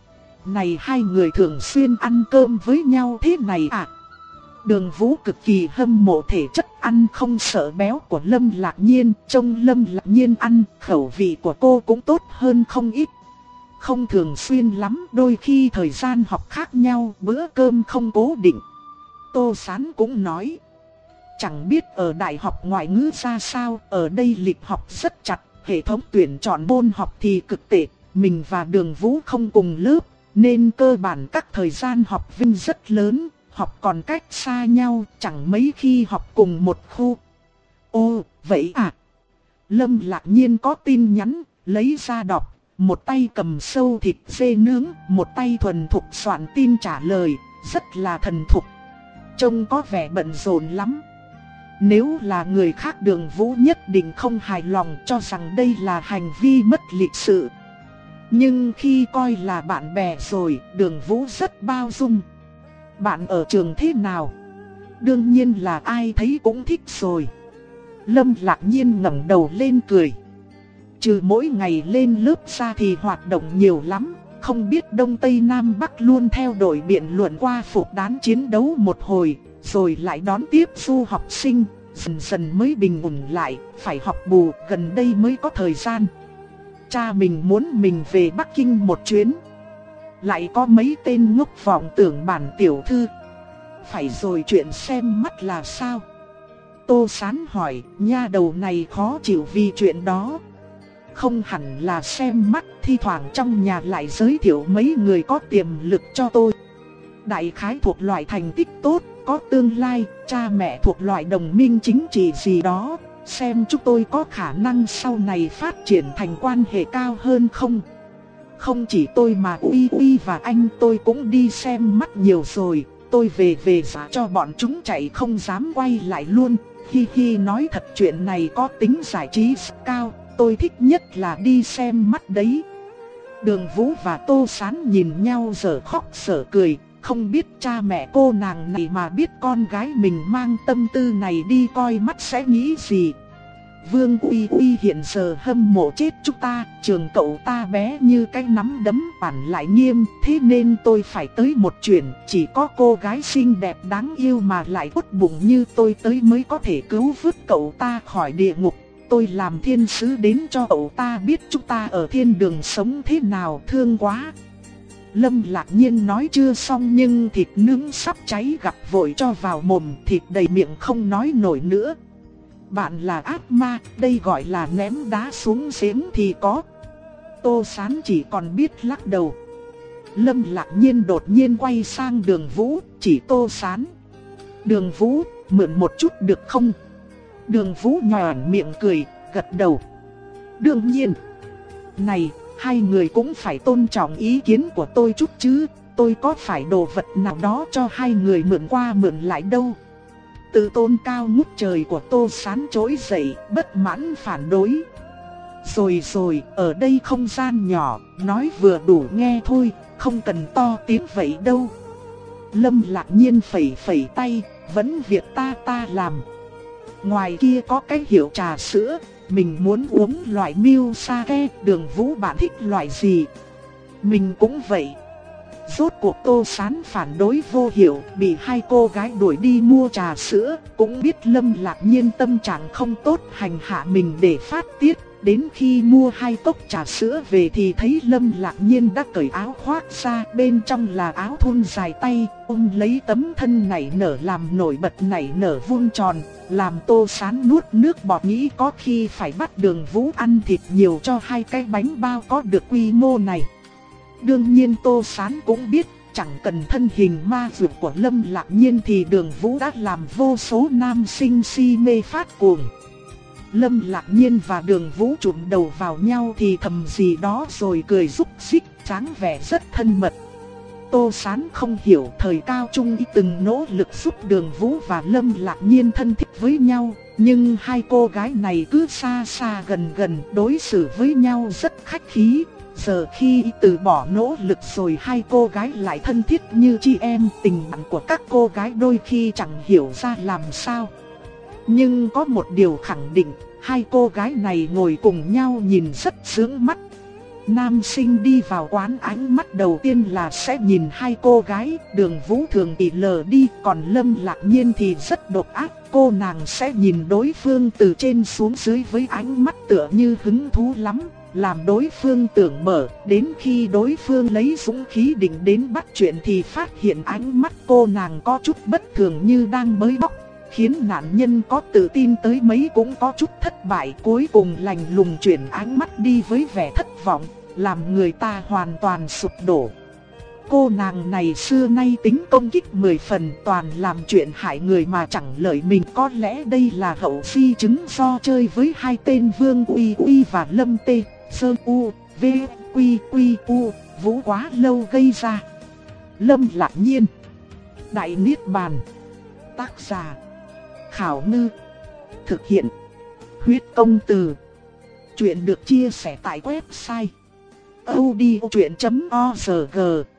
[SPEAKER 1] Này hai người thường xuyên ăn cơm với nhau thế này à? Đường Vũ cực kỳ hâm mộ thể chất ăn không sợ béo của Lâm Lạc Nhiên, trông Lâm Lạc Nhiên ăn, khẩu vị của cô cũng tốt hơn không ít. Không thường xuyên lắm, đôi khi thời gian học khác nhau, bữa cơm không cố định. Tô Sán cũng nói, chẳng biết ở đại học ngoại ngữ ra sao, ở đây lịch học rất chặt, hệ thống tuyển chọn môn học thì cực tệ, mình và Đường Vũ không cùng lớp, nên cơ bản các thời gian học vinh rất lớn, học còn cách xa nhau, chẳng mấy khi học cùng một khu. Ồ, vậy à? Lâm Lạc Nhiên có tin nhắn, lấy ra đọc, một tay cầm sâu thịt dê nướng, một tay thuần thục soạn tin trả lời, rất là thần thục. Trông có vẻ bận rộn lắm. Nếu là người khác Đường Vũ nhất định không hài lòng, cho rằng đây là hành vi mất lịch sự. Nhưng khi coi là bạn bè rồi, Đường Vũ rất bao dung. Bạn ở trường thế nào? Đương nhiên là ai thấy cũng thích rồi. Lâm Lạc Nhiên ngẩng đầu lên cười. Trừ mỗi ngày lên lớp ra thì hoạt động nhiều lắm. Không biết Đông Tây Nam Bắc luôn theo đội biện luận qua phục đán chiến đấu một hồi, rồi lại đón tiếp du học sinh, dần dần mới bình ổn lại, phải học bù, gần đây mới có thời gian. Cha mình muốn mình về Bắc Kinh một chuyến. Lại có mấy tên ngốc vọng tưởng bản tiểu thư. Phải rồi, chuyện xem mắt là sao? Tô Sán hỏi, nha đầu này khó chịu vì chuyện đó. Không hẳn là xem mắt, thi thoảng trong nhà lại giới thiệu mấy người có tiềm lực cho tôi. Đại khái thuộc loại thành tích tốt, có tương lai, cha mẹ thuộc loại đồng minh chính trị gì đó. Xem chúng tôi có khả năng sau này phát triển thành quan hệ cao hơn không? Không chỉ tôi mà Uy Uy và anh tôi cũng đi xem mắt nhiều rồi. Tôi về về giá cho bọn chúng chạy không dám quay lại luôn. Hi hi, nói thật chuyện này có tính giải trí cao. Tôi thích nhất là đi xem mắt đấy. Đường Vũ và Tô Sán nhìn nhau dở khóc dở cười. Không biết cha mẹ cô nàng này mà biết con gái mình mang tâm tư này đi coi mắt sẽ nghĩ gì. Vương Uy Uy hiện giờ hâm mộ chết chúng ta, trường cậu ta bé như cái nắm đấm, bản lại nghiêm, thế nên tôi phải tới một chuyện, chỉ có cô gái xinh đẹp đáng yêu mà lại tốt bụng như tôi tới mới có thể cứu vớt cậu ta khỏi địa ngục. Tôi làm thiên sứ đến cho cậu ta biết chúng ta ở thiên đường sống thế nào, thương quá. Lâm Lạc Nhiên nói chưa xong nhưng thịt nướng sắp cháy gặp vội cho vào mồm, thịt đầy miệng không nói nổi nữa. Bạn là ác ma, đây gọi là ném đá xuống giếng thì có. Tô Sán chỉ còn biết lắc đầu. Lâm Lạc Nhiên đột nhiên quay sang Đường Vũ, chỉ Tô Sán. Đường Vũ, mượn một chút được không? Đường Vũ nhòn miệng cười, gật đầu. Đương nhiên. Này, hai người cũng phải tôn trọng ý kiến của tôi chút chứ. Tôi có phải đồ vật nào đó cho hai người mượn qua mượn lại đâu. Tự tôn cao ngút trời của Tô Sán trỗi dậy, bất mãn phản đối. Rồi rồi, ở đây không gian nhỏ, nói vừa đủ nghe thôi, không cần to tiếng vậy đâu. Lâm Lạc Nhiên phẩy phẩy tay, vẫn việc ta ta làm. Ngoài kia có cái hiệu trà sữa, mình muốn uống loại Miu Sake, Đường Vũ bạn thích loại gì? Mình cũng vậy. Rốt cuộc Tô Sán phản đối vô hiệu, bị hai cô gái đuổi đi mua trà sữa, cũng biết Lâm Lạc Nhiên tâm trạng không tốt hành hạ mình để phát tiết. Đến khi mua hai cốc trà sữa về thì thấy Lâm Lạc Nhiên đã cởi áo khoác ra, bên trong là áo thun dài tay, ôm lấy tấm thân nảy nở làm nổi bật nảy nở vuông tròn, làm Tô Sán nuốt nước bọt nghĩ có khi phải bắt Đường Vũ ăn thịt nhiều cho hai cái bánh bao có được quy mô này. Đương nhiên Tô Sán cũng biết, chẳng cần thân hình ma dược của Lâm Lạc Nhiên thì Đường Vũ đã làm vô số nam sinh si mê phát cuồng. Lâm Lạc Nhiên và Đường Vũ chụm đầu vào nhau thì thầm gì đó rồi cười rúc rích, dáng vẻ rất thân mật. Tô Sán không hiểu thời Cao Trung Y từng nỗ lực giúp Đường Vũ và Lâm Lạc Nhiên thân thiết với nhau, nhưng hai cô gái này cứ xa xa gần gần đối xử với nhau rất khách khí. Giờ khi Y từ bỏ nỗ lực rồi hai cô gái lại thân thiết như chị em, tình bạn của các cô gái đôi khi chẳng hiểu ra làm sao. Nhưng có một điều khẳng định, hai cô gái này ngồi cùng nhau nhìn rất sướng mắt. Nam sinh đi vào quán ánh mắt đầu tiên là sẽ nhìn hai cô gái, Đường Vũ thường bị lờ đi, còn Lâm Lạc Nhiên thì rất độc ác, cô nàng sẽ nhìn đối phương từ trên xuống dưới với ánh mắt tựa như hứng thú lắm, làm đối phương tưởng mở, đến khi đối phương lấy dũng khí định đến bắt chuyện thì phát hiện ánh mắt cô nàng có chút bất thường như đang bới bóc, khiến nạn nhân có tự tin tới mấy cũng có chút thất bại, cuối cùng lạnh lùng chuyển ánh mắt đi với vẻ thất vọng, làm người ta hoàn toàn sụp đổ. Cô nàng này xưa nay tính công kích mười phần, toàn làm chuyện hại người mà chẳng lợi mình. Có lẽ đây là hậu di chứng do chơi với hai tên Vương Uy Uy và Lâm Tê, Sơ U, V, Quy Quy U, Vũ quá lâu gây ra. Lâm Lạc Nhiên. Đại Niết Bàn. Tác giả Khảo Ngư. Thực hiện Huyết Công Từ. Chuyện được chia sẻ tại website audiochuyện chấm org.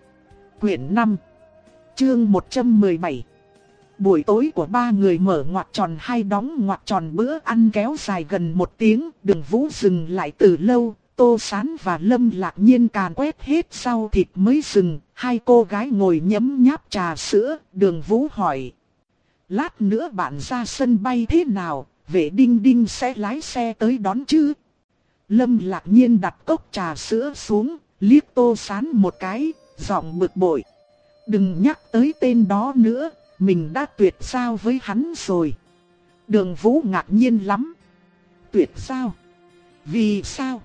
[SPEAKER 1] Quyển năm, chương một trăm mười bảy. Buổi tối của ba người mở ngoặc tròn hai đóng ngoặc tròn bữa ăn kéo dài gần một tiếng. Đường Vũ dừng lại từ lâu, Tô Sán và Lâm Lạc Nhiên càn quét hết rau thịt mới dừng. Hai cô gái ngồi nhấm nháp trà sữa. Đường Vũ hỏi: lát nữa bạn ra sân bay thế nào, Vệ Đinh Đinh sẽ lái xe tới đón chứ? Lâm Lạc Nhiên đặt cốc trà sữa xuống, liếc Tô Sán một cái, giọng bực bội: đừng nhắc tới tên đó nữa, mình đã tuyệt giao với hắn rồi. Đường Vũ ngạc nhiên lắm: tuyệt giao? Vì sao?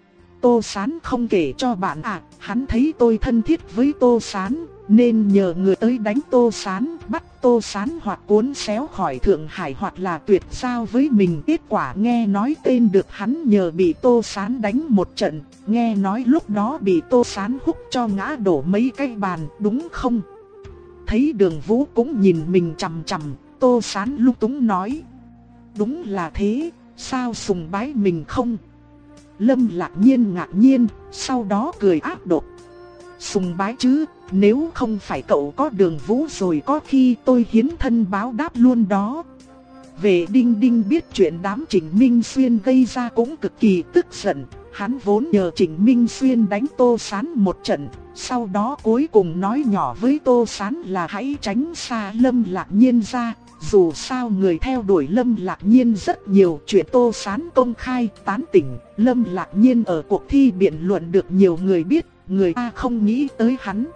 [SPEAKER 1] Tô Sán không kể cho bạn à, hắn thấy tôi thân thiết với Tô Sán, nên nhờ người tới đánh Tô Sán, bắt Tô Sán hoặc cuốn xéo khỏi Thượng Hải hoặc là tuyệt giao với mình. Kết quả nghe nói tên được hắn nhờ bị Tô Sán đánh một trận, nghe nói lúc đó bị Tô Sán húc cho ngã đổ mấy cái bàn, đúng không? Thấy Đường Vũ cũng nhìn mình chằm chằm, Tô Sán lung túng nói: đúng là thế, sao sùng bái mình không? Lâm Lạc Nhiên ngạc nhiên, sau đó cười ác độc: sùng bái chứ, nếu không phải cậu có Đường Vũ rồi có khi tôi hiến thân báo đáp luôn đó. Vệ Đinh Đinh biết chuyện đám Trịnh Minh Xuyên gây ra cũng cực kỳ tức giận, hắn vốn nhờ Trịnh Minh Xuyên đánh Tô Sán một trận, sau đó cuối cùng nói nhỏ với Tô Sán là hãy tránh xa Lâm Lạc Nhiên ra. Dù sao người theo đuổi Lâm Lạc Nhiên rất nhiều, chuyện Tô Sán công khai tán tỉnh Lâm Lạc Nhiên ở cuộc thi biện luận được nhiều người biết, người ta không nghĩ tới hắn.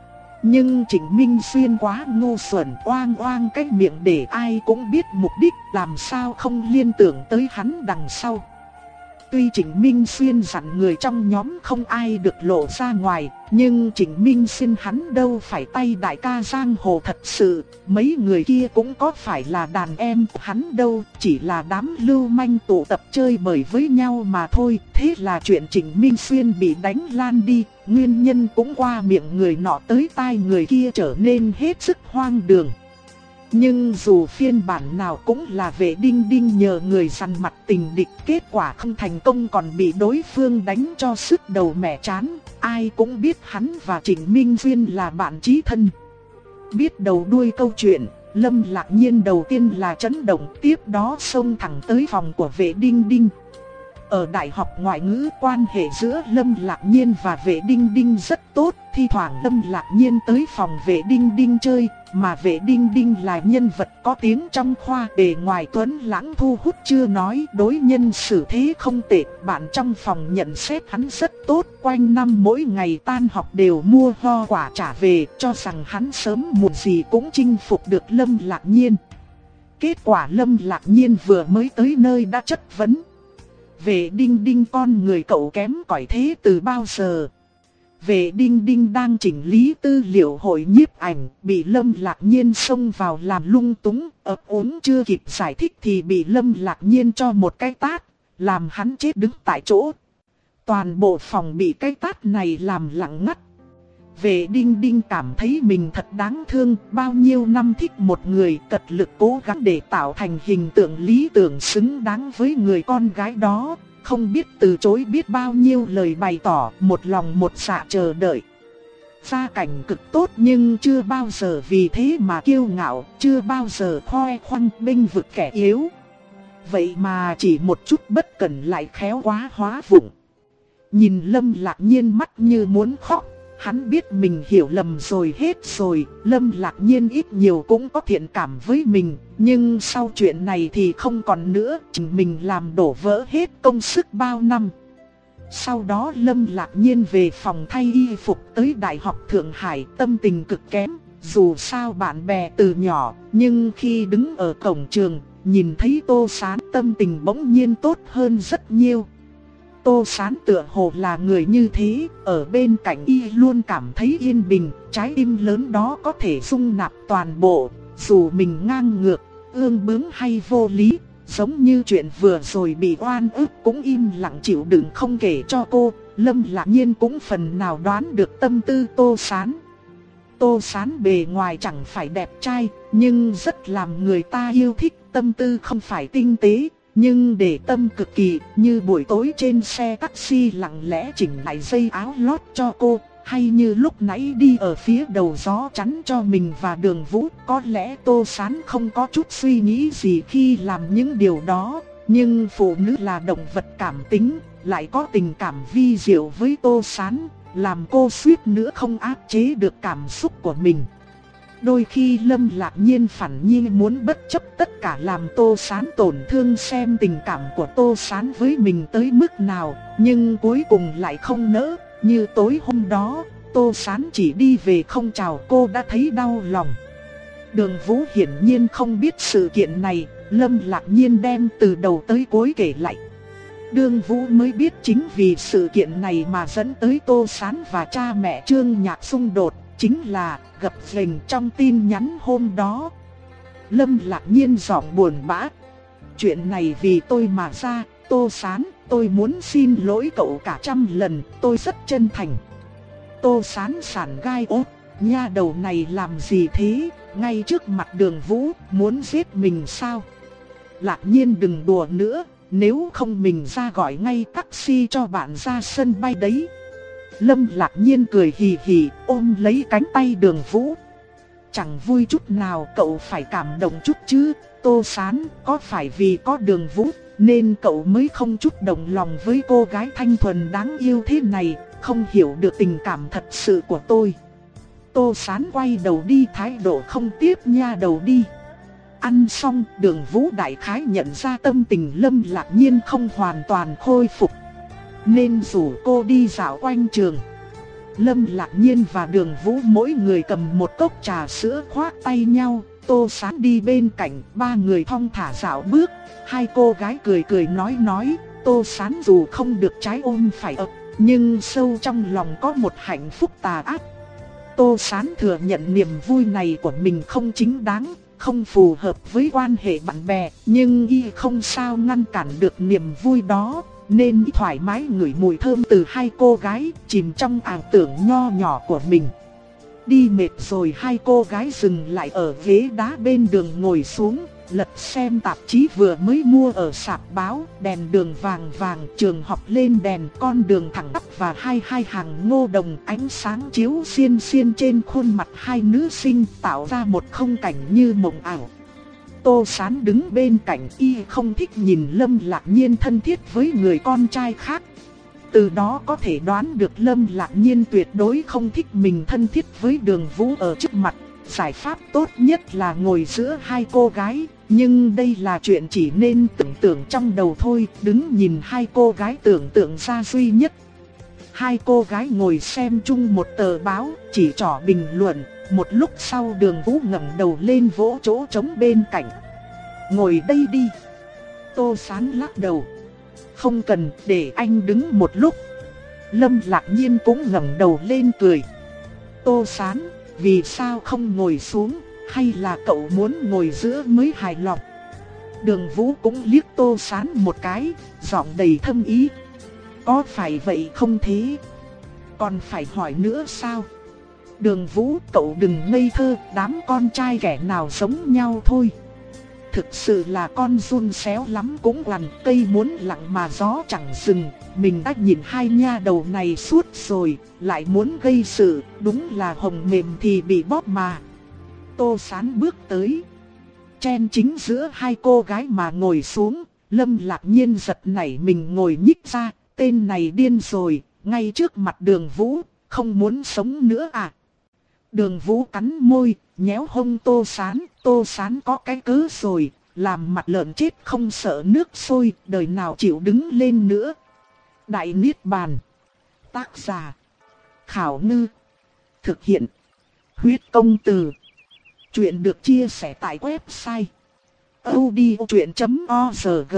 [SPEAKER 1] Nhưng Trịnh Minh Xuyên quá ngu xuẩn, oang oang cái miệng để ai cũng biết mục đích, làm sao không liên tưởng tới hắn đằng sau. Tuy Trịnh Minh Xuyên dặn người trong nhóm không ai được lộ ra ngoài, nhưng Trịnh Minh Xuyên hắn đâu phải tay đại ca giang hồ thật sự, mấy người kia cũng có phải là đàn em hắn đâu, chỉ là đám lưu manh tụ tập chơi bời với nhau mà thôi. Thế là chuyện Trịnh Minh Xuyên bị đánh lan đi, nguyên nhân cũng qua miệng người nọ tới tai người kia trở nên hết sức hoang đường. Nhưng dù phiên bản nào cũng là Vệ Đinh Đinh nhờ người săn mặt tình địch, kết quả không thành công còn bị đối phương đánh cho sứt đầu mẻ trán. Ai cũng biết hắn và Trịnh Minh Xuyên là bạn chí thân. Biết đầu đuôi câu chuyện, Lâm Lạc Nhiên đầu tiên là chấn động, tiếp đó xông thẳng tới phòng của Vệ Đinh Đinh. Ở Đại học Ngoại ngữ, quan hệ giữa Lâm Lạc Nhiên và Vệ Đinh Đinh rất tốt. Thi thoảng Lâm Lạc Nhiên tới phòng Vệ Đinh Đinh chơi, mà Vệ Đinh Đinh là nhân vật có tiếng trong khoa, bề ngoài tuấn lãng thu hút chưa nói, đối nhân xử thế không tệ. Bạn trong phòng nhận xét hắn rất tốt, quanh năm mỗi ngày tan học đều mua hoa quả trả về, cho rằng hắn sớm muộn gì cũng chinh phục được Lâm Lạc Nhiên. Kết quả Lâm Lạc Nhiên vừa mới tới nơi đã chất vấn: Vệ Đinh Đinh con người cậu kém cỏi thế từ bao giờ? Vệ Đinh Đinh đang chỉnh lý tư liệu hội nhiếp ảnh, bị Lâm Lạc Nhiên xông vào làm lung túng, ấp úng chưa kịp giải thích thì bị Lâm Lạc Nhiên cho một cái tát, làm hắn chết đứng tại chỗ. Toàn bộ phòng bị cái tát này làm lặng ngắt. Vệ Đinh Đinh cảm thấy mình thật đáng thương, bao nhiêu năm thích một người, cật lực cố gắng để tạo thành hình tượng lý tưởng xứng đáng với người con gái đó, không biết từ chối biết bao nhiêu lời bày tỏ, một lòng một dạ chờ đợi. Gia cảnh cực tốt nhưng chưa bao giờ vì thế mà kiêu ngạo, chưa bao giờ khoe khoang bênh vực kẻ yếu. Vậy mà chỉ một chút bất cẩn lại khéo quá hóa vụng. Nhìn Lâm Lạc Nhiên mắt như muốn khóc. Hắn biết mình hiểu lầm rồi hết rồi, Lâm Lạc Nhiên ít nhiều cũng có thiện cảm với mình, nhưng sau chuyện này thì không còn nữa, chính mình làm đổ vỡ hết công sức bao năm. Sau đó Lâm Lạc Nhiên về phòng thay y phục tới Đại học Thượng Hải, tâm tình cực kém, dù sao bạn bè từ nhỏ, nhưng khi đứng ở cổng trường, nhìn thấy Tô Sán tâm tình bỗng nhiên tốt hơn rất nhiều. Tô Sán tựa hồ là người như thế, ở bên cạnh y luôn cảm thấy yên bình, trái tim lớn đó có thể dung nạp toàn bộ, dù mình ngang ngược, ương bướng hay vô lý, giống như chuyện vừa rồi bị oan ức cũng im lặng chịu đựng không kể cho cô. Lâm Lạc Nhiên cũng phần nào đoán được tâm tư Tô Sán. Tô Sán bề ngoài chẳng phải đẹp trai, nhưng rất làm người ta yêu thích, tâm tư không phải tinh tế, nhưng để tâm cực kỳ, như buổi tối trên xe taxi lặng lẽ chỉnh lại dây áo lót cho cô, hay như lúc nãy đi ở phía đầu gió chắn cho mình và Đường Vũ. Có lẽ Tô Sán không có chút suy nghĩ gì khi làm những điều đó, nhưng phụ nữ là động vật cảm tính, lại có tình cảm vi diệu với Tô Sán, làm cô suýt nữa không áp chế được cảm xúc của mình. Đôi khi Lâm Lạc Nhiên phản nhiên muốn bất chấp tất cả làm Tô Sán tổn thương xem tình cảm của Tô Sán với mình tới mức nào, nhưng cuối cùng lại không nỡ. Như tối hôm đó, Tô Sán chỉ đi về không chào cô đã thấy đau lòng. Đường Vũ hiển nhiên không biết sự kiện này, Lâm Lạc Nhiên đem từ đầu tới cuối kể lại. Đường Vũ mới biết chính vì sự kiện này mà dẫn tới Tô Sán và cha mẹ Trương Nhạc xung đột, chính là gập ghềnh trong tin nhắn hôm đó. Lâm Lạc Nhiên giọng buồn bã: chuyện này vì tôi mà ra, Tô Sán, tôi muốn xin lỗi cậu cả trăm lần, tôi rất chân thành. Tô Sán sản gai ốt: nha đầu này làm gì thế, ngay trước mặt Đường Vũ, muốn giết mình sao? Lạc Nhiên đừng đùa nữa, nếu không mình ra gọi ngay taxi cho bạn ra sân bay đấy. Lâm Lạc Nhiên cười hì hì, ôm lấy cánh tay Đường Vũ. Chẳng vui chút nào, cậu phải cảm động chút chứ. Tô Sán, có phải vì có Đường Vũ nên cậu mới không chút động lòng với cô gái thanh thuần đáng yêu thế này, không hiểu được tình cảm thật sự của tôi? Tô Sán quay đầu đi, thái độ không tiếp nha đầu đi. Ăn xong, Đường Vũ đại khái nhận ra tâm tình Lâm Lạc Nhiên không hoàn toàn khôi phục, nên rủ cô đi dạo quanh trường. Lâm Lạc Nhiên và Đường Vũ mỗi người cầm một cốc trà sữa khoác tay nhau, Tô Sán đi bên cạnh, ba người thong thả dạo bước. Hai cô gái cười cười nói nói, Tô Sán dù không được trái ôm phải ấp, nhưng sâu trong lòng có một hạnh phúc tà ác. Tô Sán thừa nhận niềm vui này của mình không chính đáng, không phù hợp với quan hệ bạn bè, nhưng y không sao ngăn cản được niềm vui đó, nên thoải mái ngửi mùi thơm từ hai cô gái, chìm trong ảo tưởng nho nhỏ của mình. Đi mệt rồi, hai cô gái dừng lại ở ghế đá bên đường ngồi xuống, lật xem tạp chí vừa mới mua ở sạp báo. Đèn đường vàng vàng, trường học lên đèn, con đường thẳng tắp và hai hai hàng ngô đồng, ánh sáng chiếu xiên xiên trên khuôn mặt hai nữ sinh, tạo ra một khung cảnh như mộng ảo. Tô Sán đứng bên cạnh, y không thích nhìn Lâm Lạc Nhiên thân thiết với người con trai khác. Từ đó có thể đoán được Lâm Lạc Nhiên tuyệt đối không thích mình thân thiết với Đường Vũ ở trước mặt. Giải pháp tốt nhất là ngồi giữa hai cô gái, nhưng đây là chuyện chỉ nên tưởng tượng trong đầu thôi, đứng nhìn hai cô gái tưởng tượng ra duy nhất. Hai cô gái ngồi xem chung một tờ báo, chỉ trỏ bình luận. Một lúc sau Đường Vũ ngẩng đầu lên vỗ chỗ trống bên cạnh. Ngồi đây đi. Tô Sán lắc đầu. Không cần, để anh đứng một lúc. Lâm Lạc Nhiên cũng ngẩng đầu lên cười. Tô Sán, vì sao không ngồi xuống, hay là cậu muốn ngồi giữa mới hài lòng? Đường Vũ cũng liếc Tô Sán một cái, giọng đầy thâm ý. Có phải vậy không thế? Còn phải hỏi nữa sao? Đường Vũ, cậu đừng ngây thơ, đám con trai kẻ nào giống nhau thôi. Thực sự là con giun xéo lắm cũng lằn, cây muốn lặng mà gió chẳng dừng. Mình đã nhìn hai nha đầu này suốt rồi, lại muốn gây sự, đúng là hồng mềm thì bị bóp mà. Tô Sán bước tới, chen chính giữa hai cô gái mà ngồi xuống. Lâm Lạc Nhiên giật nảy mình ngồi nhích ra, tên này điên rồi, ngay trước mặt Đường Vũ, không muốn sống nữa à? Đường Vũ cắn môi, nhéo hông Tô Sán, Tô Sán có cái cớ rồi, làm mặt lợn chết không sợ nước sôi, đời nào chịu đứng lên nữa. Đại Niết Bàn. Tác giả: Khảo Ngư. Thực hiện: Huyết Công Từ. Chuyện được chia sẻ tại website audiochuyện chấm org.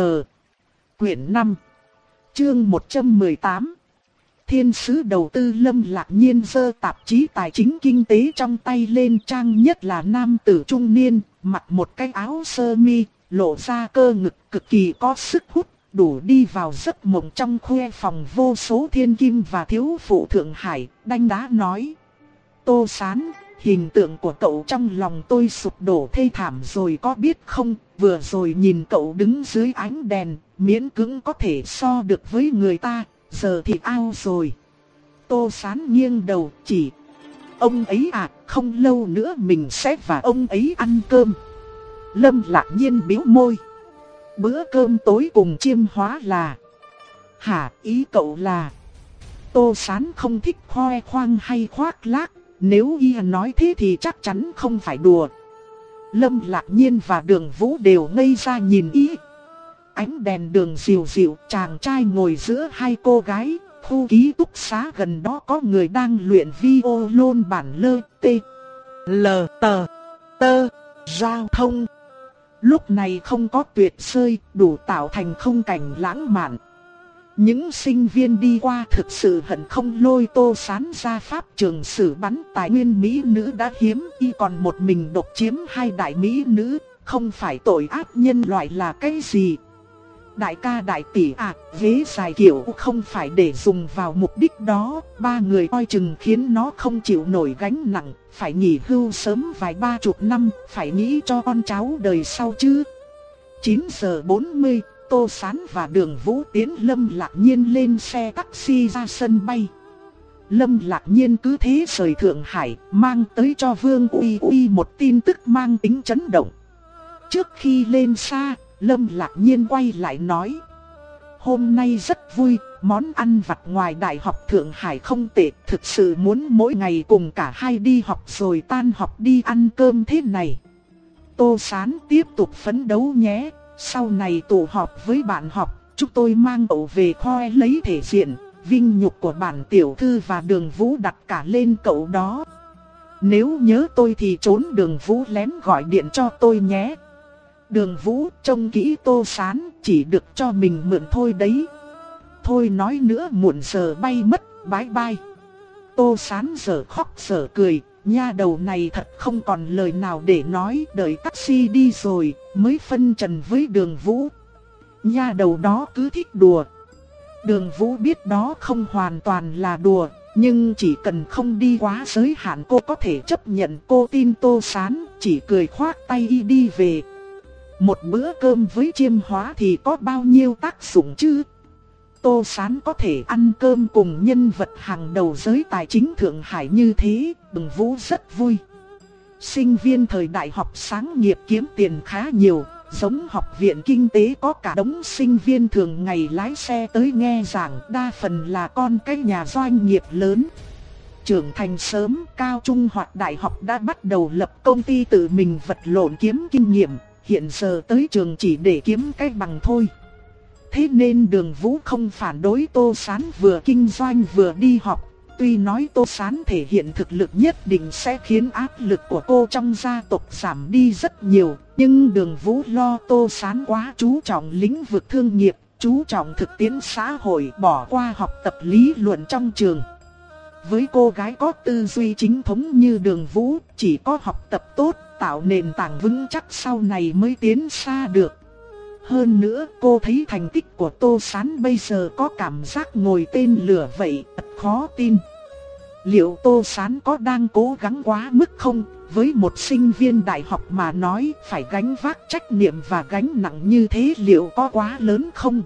[SPEAKER 1] Quyển năm, chương một trăm mười tám. Thiên sứ đầu tư Lâm Lạc Nhiên giơ tạp chí tài chính kinh tế trong tay lên, trang nhất là nam tử trung niên, mặc một cái áo sơ mi, lộ ra cơ ngực cực kỳ có sức hút, đủ đi vào giấc mộng trong khuê phòng vô số thiên kim và thiếu phụ Thượng Hải, đanh đá nói. Tô Sán, hình tượng của cậu trong lòng tôi sụp đổ thê thảm rồi có biết không, vừa rồi nhìn cậu đứng dưới ánh đèn, miễn cưỡng có thể so được với người ta, giờ thì ao rồi. Tô Sán nghiêng đầu chỉ. Ông ấy à, không lâu nữa mình sẽ và ông ấy ăn cơm. Lâm Lạc Nhiên bĩu môi. Bữa cơm tối cùng Chiêm Hóa là... Hả, ý cậu là... Tô Sán không thích khoe khoang hay khoác lác, nếu y nói thế thì chắc chắn không phải đùa. Lâm Lạc Nhiên và Đường Vũ đều ngây ra nhìn y. Ánh đèn đường dịu dịu, chàng trai ngồi giữa hai cô gái, khu ký túc xá gần đó có người đang luyện violon bản lơ tê, lờ tờ, tơ, giao thông. Lúc này không có tuyệt sơi, đủ tạo thành khung cảnh lãng mạn. Những sinh viên đi qua thực sự hận không lôi Tô Sán ra pháp trường xử bắn tài nguyên mỹ nữ đã hiếm, y còn một mình độc chiếm hai đại mỹ nữ, không phải tội ác nhân loại là cái gì. Đại ca đại tỷ à, ghế dài kiểu không phải để dùng vào mục đích đó, ba người coi chừng khiến nó không chịu nổi gánh nặng, phải nghỉ hưu sớm vài ba chục năm, phải nghĩ cho con cháu đời sau chứ. chín giờ bốn mươi, Tô Sán và Đường Vũ tiến Lâm Lạc Nhiên lên xe taxi ra sân bay. Lâm Lạc Nhiên cứ thế rời Thượng Hải, mang tới cho Vương Uy Uy một tin tức mang tính chấn động. Trước khi lên xa, Lâm Lạc Nhiên quay lại nói. Hôm nay rất vui, món ăn vặt ngoài Đại học Thượng Hải không tệ, thực sự muốn mỗi ngày cùng cả hai đi học rồi tan học đi ăn cơm thế này. Tô Sán tiếp tục phấn đấu nhé, sau này tụ họp với bạn học, chúng tôi mang cậu về khoe lấy thể diện, vinh nhục của bản tiểu thư và Đường Vũ đặt cả lên cậu đó. Nếu nhớ tôi thì trốn Đường Vũ lén gọi điện cho tôi nhé. Đường Vũ trông kỹ Tô Sán, chỉ được cho mình mượn thôi đấy. Thôi nói nữa muộn giờ bay mất, bye bye. Tô Sán giờ khóc giờ cười, nha đầu này thật không còn lời nào để nói, đợi taxi đi rồi mới phân trần với Đường Vũ. Nha đầu đó cứ thích đùa. Đường Vũ biết đó không hoàn toàn là đùa, nhưng chỉ cần không đi quá giới hạn cô có thể chấp nhận. Cô tin Tô Sán, chỉ cười khoác tay y đi về. Một bữa cơm với Chiêm Hóa thì có bao nhiêu tác dụng chứ? Tô Sán có thể ăn cơm cùng nhân vật hàng đầu giới tài chính Thượng Hải như thế, Đường Vũ rất vui. Sinh viên thời đại học sáng nghiệp kiếm tiền khá nhiều, giống học viện kinh tế có cả đống sinh viên thường ngày lái xe tới nghe giảng, đa phần là con cái nhà doanh nghiệp lớn. Trưởng thành sớm, cao trung hoặc đại học đã bắt đầu lập công ty tự mình vật lộn kiếm kinh nghiệm, hiện giờ tới trường chỉ để kiếm cái bằng thôi. Thế nên Đường Vũ không phản đối Tô Sán vừa kinh doanh vừa đi học. Tuy nói Tô Sán thể hiện thực lực nhất định sẽ khiến áp lực của cô trong gia tộc giảm đi rất nhiều, nhưng Đường Vũ lo Tô Sán quá chú trọng lĩnh vực thương nghiệp, chú trọng thực tiễn xã hội, bỏ qua học tập lý luận trong trường. Với cô gái có tư duy chính thống như Đường Vũ, chỉ có học tập tốt, tạo nền tảng vững chắc sau này mới tiến xa được. Hơn nữa, cô thấy thành tích của Tô Sán bây giờ có cảm giác ngồi tên lửa vậy, thật khó tin. Liệu Tô Sán có đang cố gắng quá mức không? Với một sinh viên đại học mà nói, phải gánh vác trách nhiệm và gánh nặng như thế liệu có quá lớn không?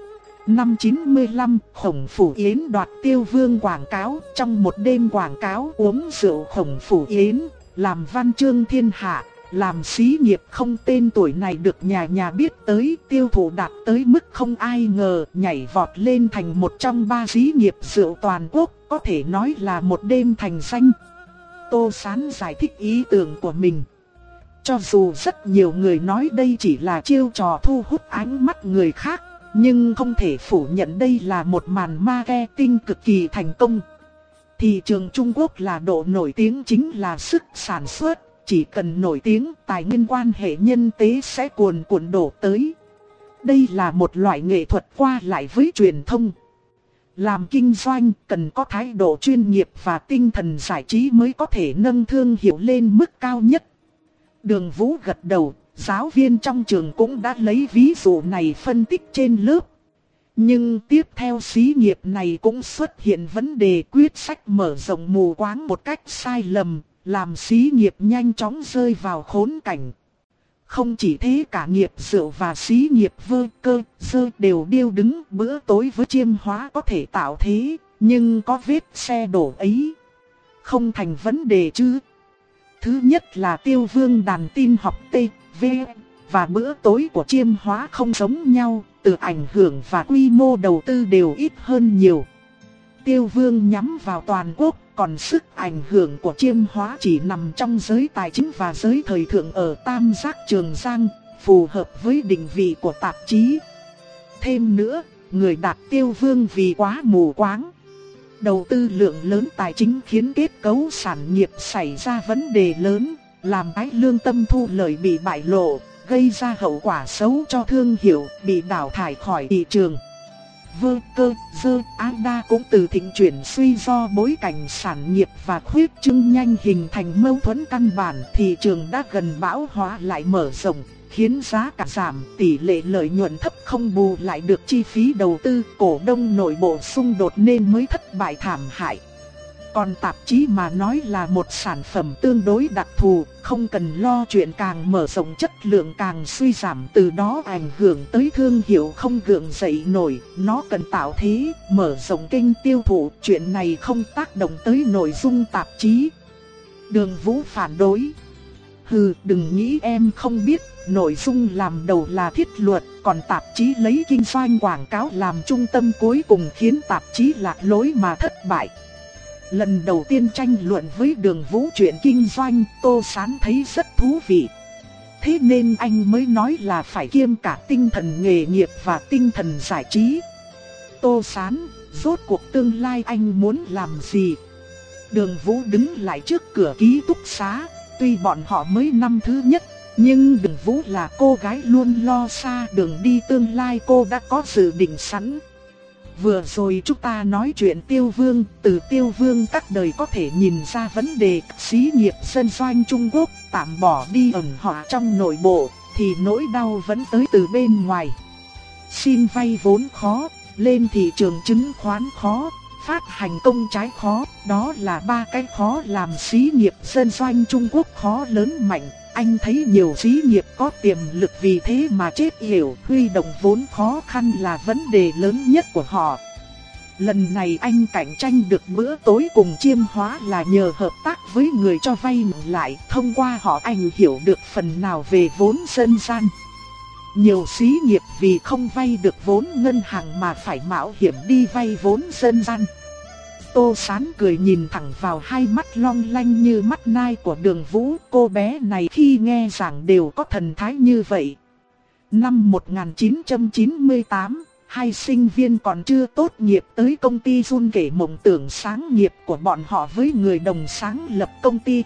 [SPEAKER 1] Năm chín mươi lăm, Khổng Phủ Yến đoạt Tiêu Vương quảng cáo. Trong một đêm quảng cáo uống rượu Khổng Phủ Yến, làm văn chương thiên hạ, làm xí nghiệp không tên tuổi này được nhà nhà biết tới, tiêu thụ đạt tới mức không ai ngờ, nhảy vọt lên thành một trong ba xí nghiệp rượu toàn quốc, có thể nói là một đêm thành danh. Tô Sán giải thích ý tưởng của mình. Cho dù rất nhiều người nói đây chỉ là chiêu trò thu hút ánh mắt người khác, nhưng không thể phủ nhận đây là một màn marketing cực kỳ thành công. Thị trường Trung Quốc là độ nổi tiếng chính là sức sản xuất, chỉ cần nổi tiếng, tài nguyên quan hệ nhân tế sẽ cuồn cuộn đổ tới. Đây là một loại nghệ thuật qua lại với truyền thông. Làm kinh doanh cần có thái độ chuyên nghiệp và tinh thần giải trí mới có thể nâng thương hiệu lên mức cao nhất. Đường Vũ gật đầu, giáo viên trong trường cũng đã lấy ví dụ này phân tích trên lớp. Nhưng tiếp theo xí nghiệp này cũng xuất hiện vấn đề quyết sách mở rộng mù quáng một cách sai lầm, làm xí nghiệp nhanh chóng rơi vào khốn cảnh. Không chỉ thế, cả nghiệp rượu và xí nghiệp vơ cơ dơ đều điêu đứng. Bữa tối với Chiêm Hóa có thể tạo thế, nhưng có vết xe đổ ấy không thành vấn đề chứ. Thứ nhất là Tiêu Vương đàn tin học T, V và bữa tối của Chiêm Hóa không giống nhau, từ ảnh hưởng và quy mô đầu tư đều ít hơn nhiều. Tiêu Vương nhắm vào toàn quốc, còn sức ảnh hưởng của Chiêm Hóa chỉ nằm trong giới tài chính và giới thời thượng ở Tam Giác Trường Giang, phù hợp với định vị của tạp chí. Thêm nữa, người đạt Tiêu Vương vì quá mù quáng. Đầu tư lượng lớn tài chính khiến kết cấu sản nghiệp xảy ra vấn đề lớn, làm cái lương tâm thu lợi bị bại lộ, gây ra hậu quả xấu cho thương hiệu, bị đào thải khỏi thị trường. Vơ cơ dơ Ada cũng từ thịnh chuyển suy do bối cảnh sản nghiệp và khuyết trương nhanh hình thành mâu thuẫn căn bản. Thị trường đã gần bão hòa lại mở rộng, khiến giá cả giảm, tỷ lệ lợi nhuận thấp không bù lại được chi phí đầu tư, cổ đông nội bộ xung đột nên mới thất bại thảm hại. Còn tạp chí mà nói là một sản phẩm tương đối đặc thù, không cần lo chuyện càng mở rộng chất lượng càng suy giảm, từ đó ảnh hưởng tới thương hiệu không gượng dậy nổi. Nó cần tạo thế, mở rộng kênh tiêu thụ, chuyện này không tác động tới nội dung tạp chí. Đường Vũ phản đối. Hừ, đừng nghĩ em không biết, nội dung làm đầu là thiết luật, còn tạp chí lấy kinh doanh quảng cáo làm trung tâm, cuối cùng khiến tạp chí lạc lối mà thất bại. Lần đầu tiên tranh luận với Đường Vũ chuyện kinh doanh, Tô Sán thấy rất thú vị. Thế nên anh mới nói là phải kiêm cả tinh thần nghề nghiệp và tinh thần giải trí. Tô Sán, rốt cuộc tương lai anh muốn làm gì? Đường Vũ đứng lại trước cửa ký túc xá, tuy bọn họ mới năm thứ nhất, nhưng Đường Vũ là cô gái luôn lo xa đường đi tương lai, cô đã có dự định sẵn. Vừa rồi chúng ta nói chuyện Tiêu Vương, từ Tiêu Vương các đời có thể nhìn ra vấn đề xí nghiệp dân doanh Trung Quốc tạm bỏ đi ẩn họa trong nội bộ, thì nỗi đau vẫn tới từ bên ngoài. Xin vay vốn khó, lên thị trường chứng khoán khó, phát hành công trái khó, đó là ba cái khó làm xí nghiệp dân doanh Trung Quốc khó lớn mạnh. Anh thấy nhiều xí nghiệp có tiềm lực vì thế mà chết yểu, huy động vốn khó khăn là vấn đề lớn nhất của họ. Lần này anh cạnh tranh được bữa tối cùng Chiêm Hóa là nhờ hợp tác với người cho vay lại, thông qua họ anh hiểu được phần nào về vốn dân gian. Nhiều xí nghiệp vì không vay được vốn ngân hàng mà phải mạo hiểm đi vay vốn dân gian. Tô Sán cười nhìn thẳng vào hai mắt long lanh như mắt nai của Đường Vũ, cô bé này khi nghe giảng đều có thần thái như vậy. Năm một nghìn chín trăm chín mươi tám, hai sinh viên còn chưa tốt nghiệp tới công ty Jun kể mộng tưởng sáng nghiệp của bọn họ với người đồng sáng lập công ty.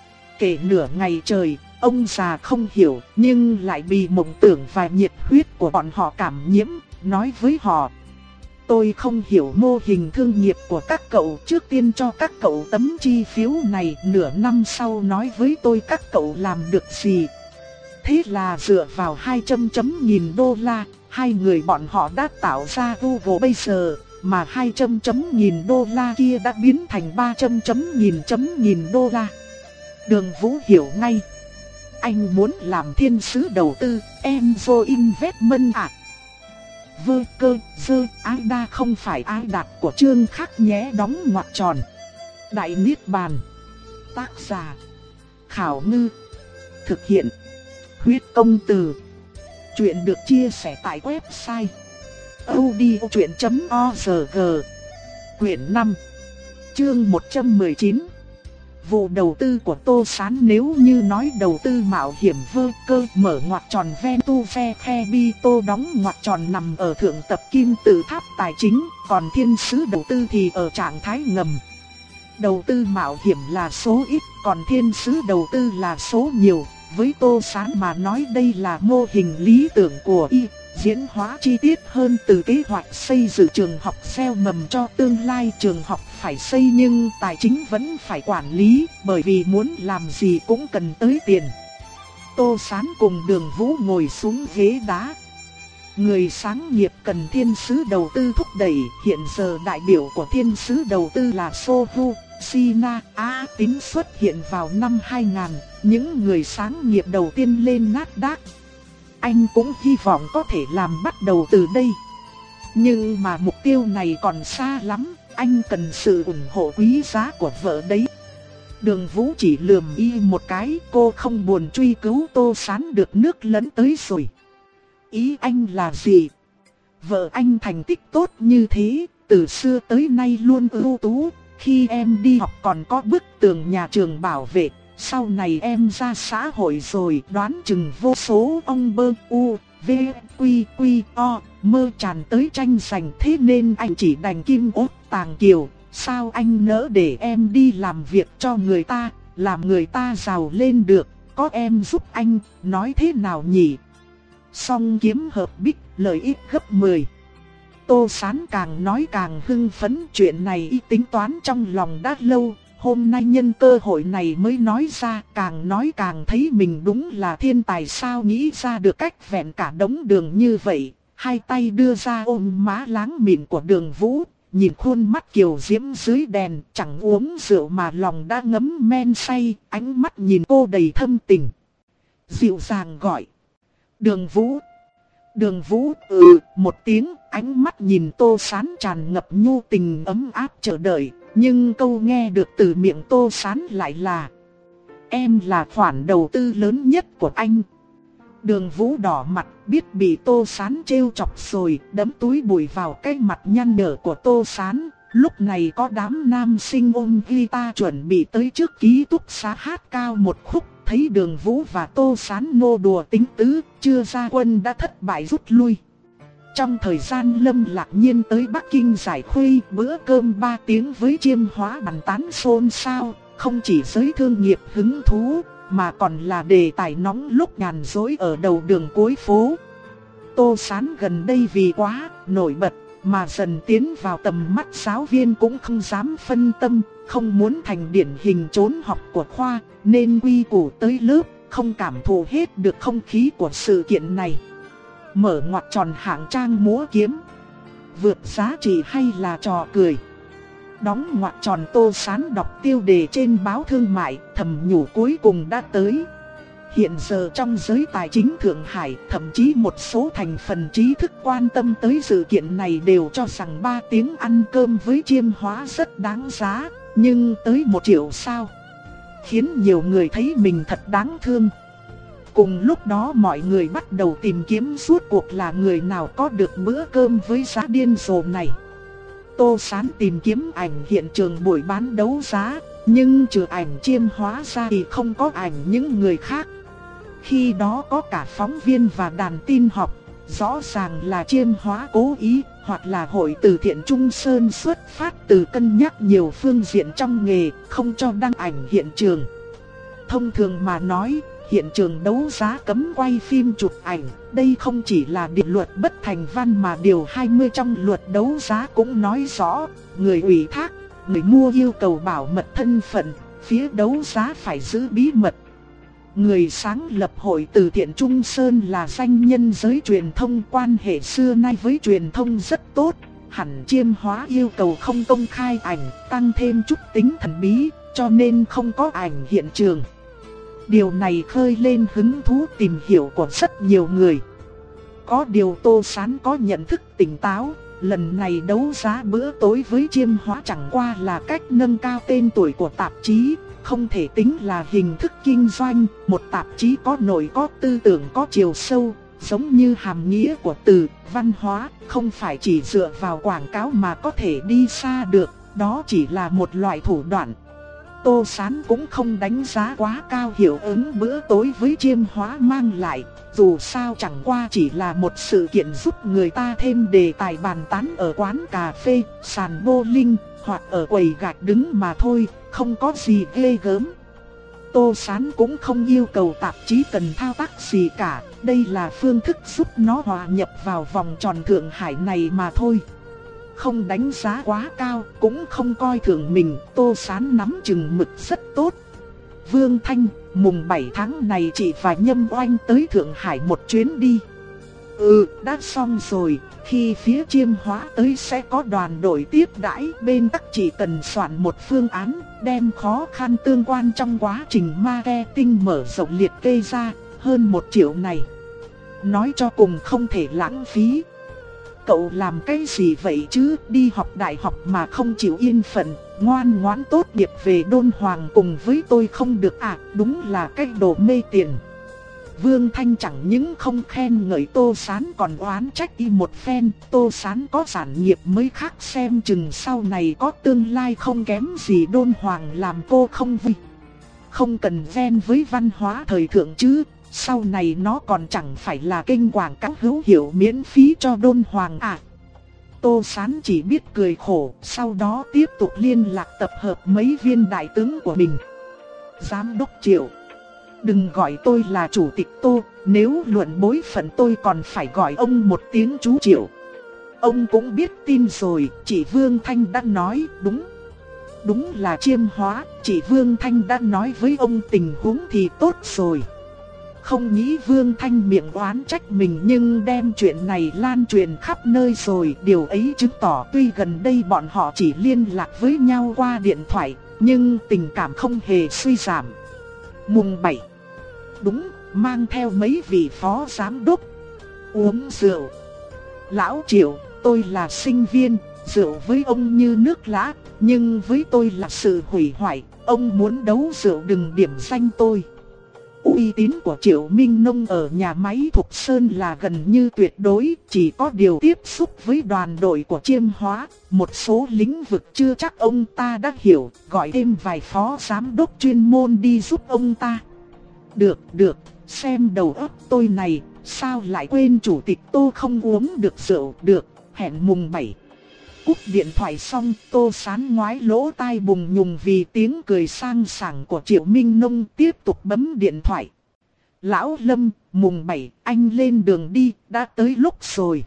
[SPEAKER 1] Kể nửa ngày trời, ông già không hiểu nhưng lại bị mộng tưởng và nhiệt huyết của bọn họ cảm nhiễm, nói với họ. Tôi không hiểu mô hình thương nghiệp của các cậu, trước tiên cho các cậu tấm chi phiếu này, nửa năm sau nói với tôi các cậu làm được gì. Thế là dựa vào hai trăm chấm nghìn đô la, hai người bọn họ đã tạo ra Google bây giờ, mà hai trăm chấm nghìn đô la kia đã biến thành ba trăm chấm nghìn chấm nghìn đô la. Đường Vũ hiểu ngay. Anh muốn làm thiên sứ đầu tư, Enzo Investment à? Vơ cơ, dơ, ai đa không phải ai đạt của chương khác nhé, đóng ngoặc tròn. Đại Niết Bàn. Tác giả Khảo Ngư. Thực hiện Huyết Công Từ. Chuyện được chia sẻ tại website audiochuyện chấm org. Quyển năm, chương một trăm mười chín. Vụ đầu tư của Tô Sán. Nếu như nói đầu tư mạo hiểm vơ cơ, mở ngoặc tròn Venture Capital đóng ngoặc tròn nằm ở thượng tập kim tự tháp tài chính, còn thiên sứ đầu tư thì ở trạng thái ngầm. Đầu tư mạo hiểm là số ít, còn thiên sứ đầu tư là số nhiều. Với Tô Sán mà nói đây là mô hình lý tưởng của y, diễn hóa chi tiết hơn từ kế hoạch xây dựng trường học gieo mầm cho tương lai. Trường học phải xây nhưng tài chính vẫn phải quản lý, bởi vì muốn làm gì cũng cần tới tiền. Tô Sán cùng Đường Vũ ngồi xuống ghế đá. Người sáng nghiệp cần thiên sứ đầu tư thúc đẩy, hiện giờ đại biểu của thiên sứ đầu tư là Sohu, Sina, A Tín xuất hiện vào năm hai nghìn, những người sáng nghiệp đầu tiên lên Nasdaq. Anh cũng hy vọng có thể làm bắt đầu từ đây. Nhưng mà mục tiêu này còn xa lắm, anh cần sự ủng hộ quý giá của vợ đấy. Đường Vũ chỉ lườm y một cái, cô không buồn truy cứu Tô Sán được nước lấn tới rồi. Ý anh là gì? Vợ anh thành tích tốt như thế, từ xưa tới nay luôn ưu tú. Khi em đi học còn có bức tường nhà trường bảo vệ. Sau này em ra xã hội rồi, đoán chừng vô số ông bơ u, v, quy, quy, o, mơ tràn tới tranh giành. Thế nên anh chỉ đành kim ốt tàng kiều. Sao anh nỡ để em đi làm việc cho người ta, làm người ta giàu lên được? Có em giúp anh, nói thế nào nhỉ? Song kiếm hợp bích, lợi ích gấp mười. Tô Sán càng nói càng hưng phấn, chuyện này y tính toán trong lòng đã lâu. Hôm nay nhân cơ hội này mới nói ra, càng nói càng thấy mình đúng là thiên tài, sao nghĩ ra được cách vẹn cả đống đường như vậy. Hai tay đưa ra ôm má láng mịn của Đường Vũ, nhìn khuôn mắt kiều diễm dưới đèn, chẳng uống rượu mà lòng đã ngấm men say, ánh mắt nhìn cô đầy thâm tình. Dịu dàng gọi: Đường Vũ. Đường Vũ ừ một tiếng, ánh mắt nhìn Tô Sán tràn ngập nhu tình ấm áp chờ đợi. Nhưng câu nghe được từ miệng Tô Sán lại là: em là khoản đầu tư lớn nhất của anh. Đường Vũ đỏ mặt, biết bị Tô Sán trêu chọc rồi, đấm túi bụi vào cái mặt nhăn nhở của Tô Sán. Lúc này có đám nam sinh ôm guitar chuẩn bị tới trước ký túc xá hát cao một khúc. Thấy Đường Vũ và Tô Sán nô đùa tính tứ, chưa ra quân đã thất bại rút lui. Trong thời gian Lâm Lạc Nhiên tới Bắc Kinh giải khuây, bữa cơm ba tiếng với Chiêm Hóa bàn tán xôn xao, không chỉ giới thương nghiệp hứng thú, mà còn là đề tài nóng lúc nhàn rỗi ở đầu đường cuối phố. Tô Sán gần đây vì quá nổi bật mà dần tiến vào tầm mắt giáo viên cũng không dám phân tâm, không muốn thành điển hình trốn học của khoa, nên quy củ tới lớp, không cảm thụ hết được không khí của sự kiện này. Mở ngoặc tròn hạng trang múa kiếm, vượt giá trị hay là trò cười. Đóng ngoặc tròn Tô Sán đọc tiêu đề trên báo thương mại, thầm nhủ cuối cùng đã tới. Hiện giờ trong giới tài chính Thượng Hải, thậm chí một số thành phần trí thức quan tâm tới sự kiện này đều cho rằng ba tiếng ăn cơm với Chiêm Hóa rất đáng giá, nhưng tới một triệu sao? Khiến nhiều người thấy mình thật đáng thương. Cùng lúc đó mọi người bắt đầu tìm kiếm suốt cuộc là người nào có được bữa cơm với giá điên rồ này. Tô Sán tìm kiếm ảnh hiện trường buổi bán đấu giá, nhưng trừ ảnh Chiêm Hóa ra thì không có ảnh những người khác. Khi đó có cả phóng viên và đàn tin học, rõ ràng là Chiêm Hóa cố ý, hoặc là hội từ thiện Trung Sơn xuất phát từ cân nhắc nhiều phương diện trong nghề, không cho đăng ảnh hiện trường. Thông thường mà nói, hiện trường đấu giá cấm quay phim chụp ảnh. Đây không chỉ là định luật bất thành văn mà điều hai mươi trong luật đấu giá cũng nói rõ, người ủy thác, người mua yêu cầu bảo mật thân phận, phía đấu giá phải giữ bí mật. Người sáng lập hội từ thiện Trung Sơn là danh nhân giới truyền thông, quan hệ xưa nay với truyền thông rất tốt. Hẳn Chiêm Hóa yêu cầu không công khai ảnh, tăng thêm chút tính thần bí, cho nên không có ảnh hiện trường. Điều này khơi lên hứng thú tìm hiểu của rất nhiều người. Có điều Tô Sán có nhận thức tỉnh táo, lần này đấu giá bữa tối với Chiêm Hóa chẳng qua là cách nâng cao tên tuổi của tạp chí, không thể tính là hình thức kinh doanh. Một tạp chí có nội có tư tưởng có chiều sâu, giống như hàm nghĩa của từ văn hóa, không phải chỉ dựa vào quảng cáo mà có thể đi xa được, đó chỉ là một loại thủ đoạn. Tô Sán cũng không đánh giá quá cao hiệu ứng bữa tối với Chiêm Hóa mang lại, dù sao chẳng qua chỉ là một sự kiện giúp người ta thêm đề tài bàn tán ở quán cà phê, sàn bowling hoặc ở quầy gạch đứng mà thôi, không có gì ghê gớm. Tô Sán cũng không yêu cầu tạp chí cần thao tác gì cả, đây là phương thức giúp nó hòa nhập vào vòng tròn Thượng Hải này mà thôi. Không đánh giá quá cao, cũng không coi thường mình, Tô Sán nắm chừng mực rất tốt. Vương Thanh, mùng bảy tháng này chị và Nhâm Oanh tới Thượng Hải một chuyến đi. Ừ, đã xong rồi, khi phía Chiêm Hóa tới sẽ có đoàn đội tiếp đãi, bên các chị cần soạn một phương án, đem khó khăn tương quan trong quá trình marketing mở rộng liệt kê ra, hơn một triệu này. Nói cho cùng không thể lãng phí. Cậu làm cái gì vậy chứ, đi học đại học mà không chịu yên phận, ngoan ngoãn tốt nghiệp về Đôn Hoàng cùng với tôi không được à, đúng là cái đồ mê tiền. Vương Thanh chẳng những không khen ngợi Tô Sán còn oán trách y một phen, Tô Sán có sản nghiệp mới khác, xem chừng sau này có tương lai không kém gì Đôn Hoàng làm cô không vui. Không cần ven với văn hóa thời thượng chứ, sau này nó còn chẳng phải là kênh quảng cáo hữu hiệu miễn phí cho Đôn Hoàng à. Tô Sán chỉ biết cười khổ, sau đó tiếp tục liên lạc tập hợp mấy viên đại tướng của mình. Giám đốc Triệu, đừng gọi tôi là chủ tịch Tô, nếu luận bối phận tôi còn phải gọi ông một tiếng chú Triệu. Ông cũng biết tin rồi, chị Vương Thanh đã nói đúng. Đúng là Chiêm Hóa, chị Vương Thanh đã nói với ông tình huống thì tốt rồi. Không nghĩ Vương Thanh miệng oán trách mình nhưng đem chuyện này lan truyền khắp nơi rồi. Điều ấy chứng tỏ tuy gần đây bọn họ chỉ liên lạc với nhau qua điện thoại, nhưng tình cảm không hề suy giảm. Mùng bảy, đúng, mang theo mấy vị phó giám đốc. Uống rượu. Lão Triệu, tôi là sinh viên, rượu với ông như nước lã, nhưng với tôi là sự hủy hoại. Ông muốn đấu rượu đừng điểm danh tôi. Uy tín của Triệu Minh Nông ở nhà máy Thục Sơn là gần như tuyệt đối, chỉ có điều tiếp xúc với đoàn đội của Chiêm Hóa, một số lĩnh vực chưa chắc ông ta đã hiểu, gọi thêm vài phó giám đốc chuyên môn đi giúp ông ta. Được, được, xem đầu óc tôi này, sao lại quên chủ tịch Tô không uống được rượu, được, hẹn mùng bảy. Cúp điện thoại xong, Tô Sán ngoái lỗ tai bùng nhùng vì tiếng cười sang sảng của Triệu Minh Nông, tiếp tục bấm điện thoại. Lão Lâm, mùng bảy, anh lên đường đi, đã tới lúc rồi.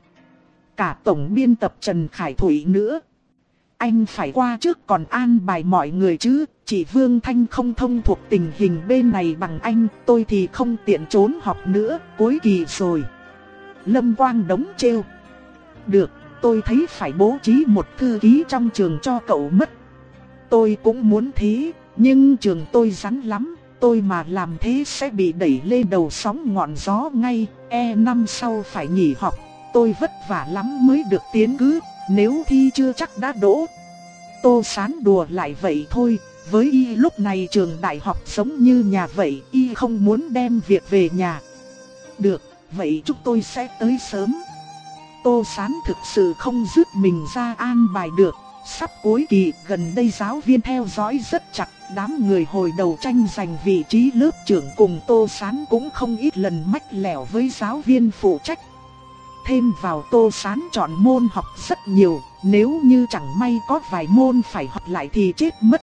[SPEAKER 1] Cả tổng biên tập Trần Khải Thủy nữa. Anh phải qua trước còn an bài mọi người chứ, chị Vương Thanh không thông thuộc tình hình bên này bằng anh, tôi thì không tiện trốn học nữa, cuối kỳ rồi. Lâm Quang đống trêu. Được. Tôi thấy phải bố trí một thư ký trong trường cho cậu mất. Tôi cũng muốn thế, nhưng trường tôi rắn lắm, tôi mà làm thế sẽ bị đẩy lên đầu sóng ngọn gió ngay, e năm sau phải nghỉ học, tôi vất vả lắm mới được tiến cử, nếu thi chưa chắc đã đỗ. Tô Sán đùa lại vậy thôi, với y lúc này trường đại học giống như nhà vậy, y không muốn đem việc về nhà. Được, vậy chúng tôi sẽ tới sớm. Tô Sán thực sự không dứt mình ra an bài được, sắp cuối kỳ gần đây giáo viên theo dõi rất chặt, đám người hồi đầu tranh giành vị trí lớp trưởng cùng Tô Sán cũng không ít lần mách lẻo với giáo viên phụ trách. Thêm vào Tô Sán chọn môn học rất nhiều, nếu như chẳng may có vài môn phải học lại thì chết mất.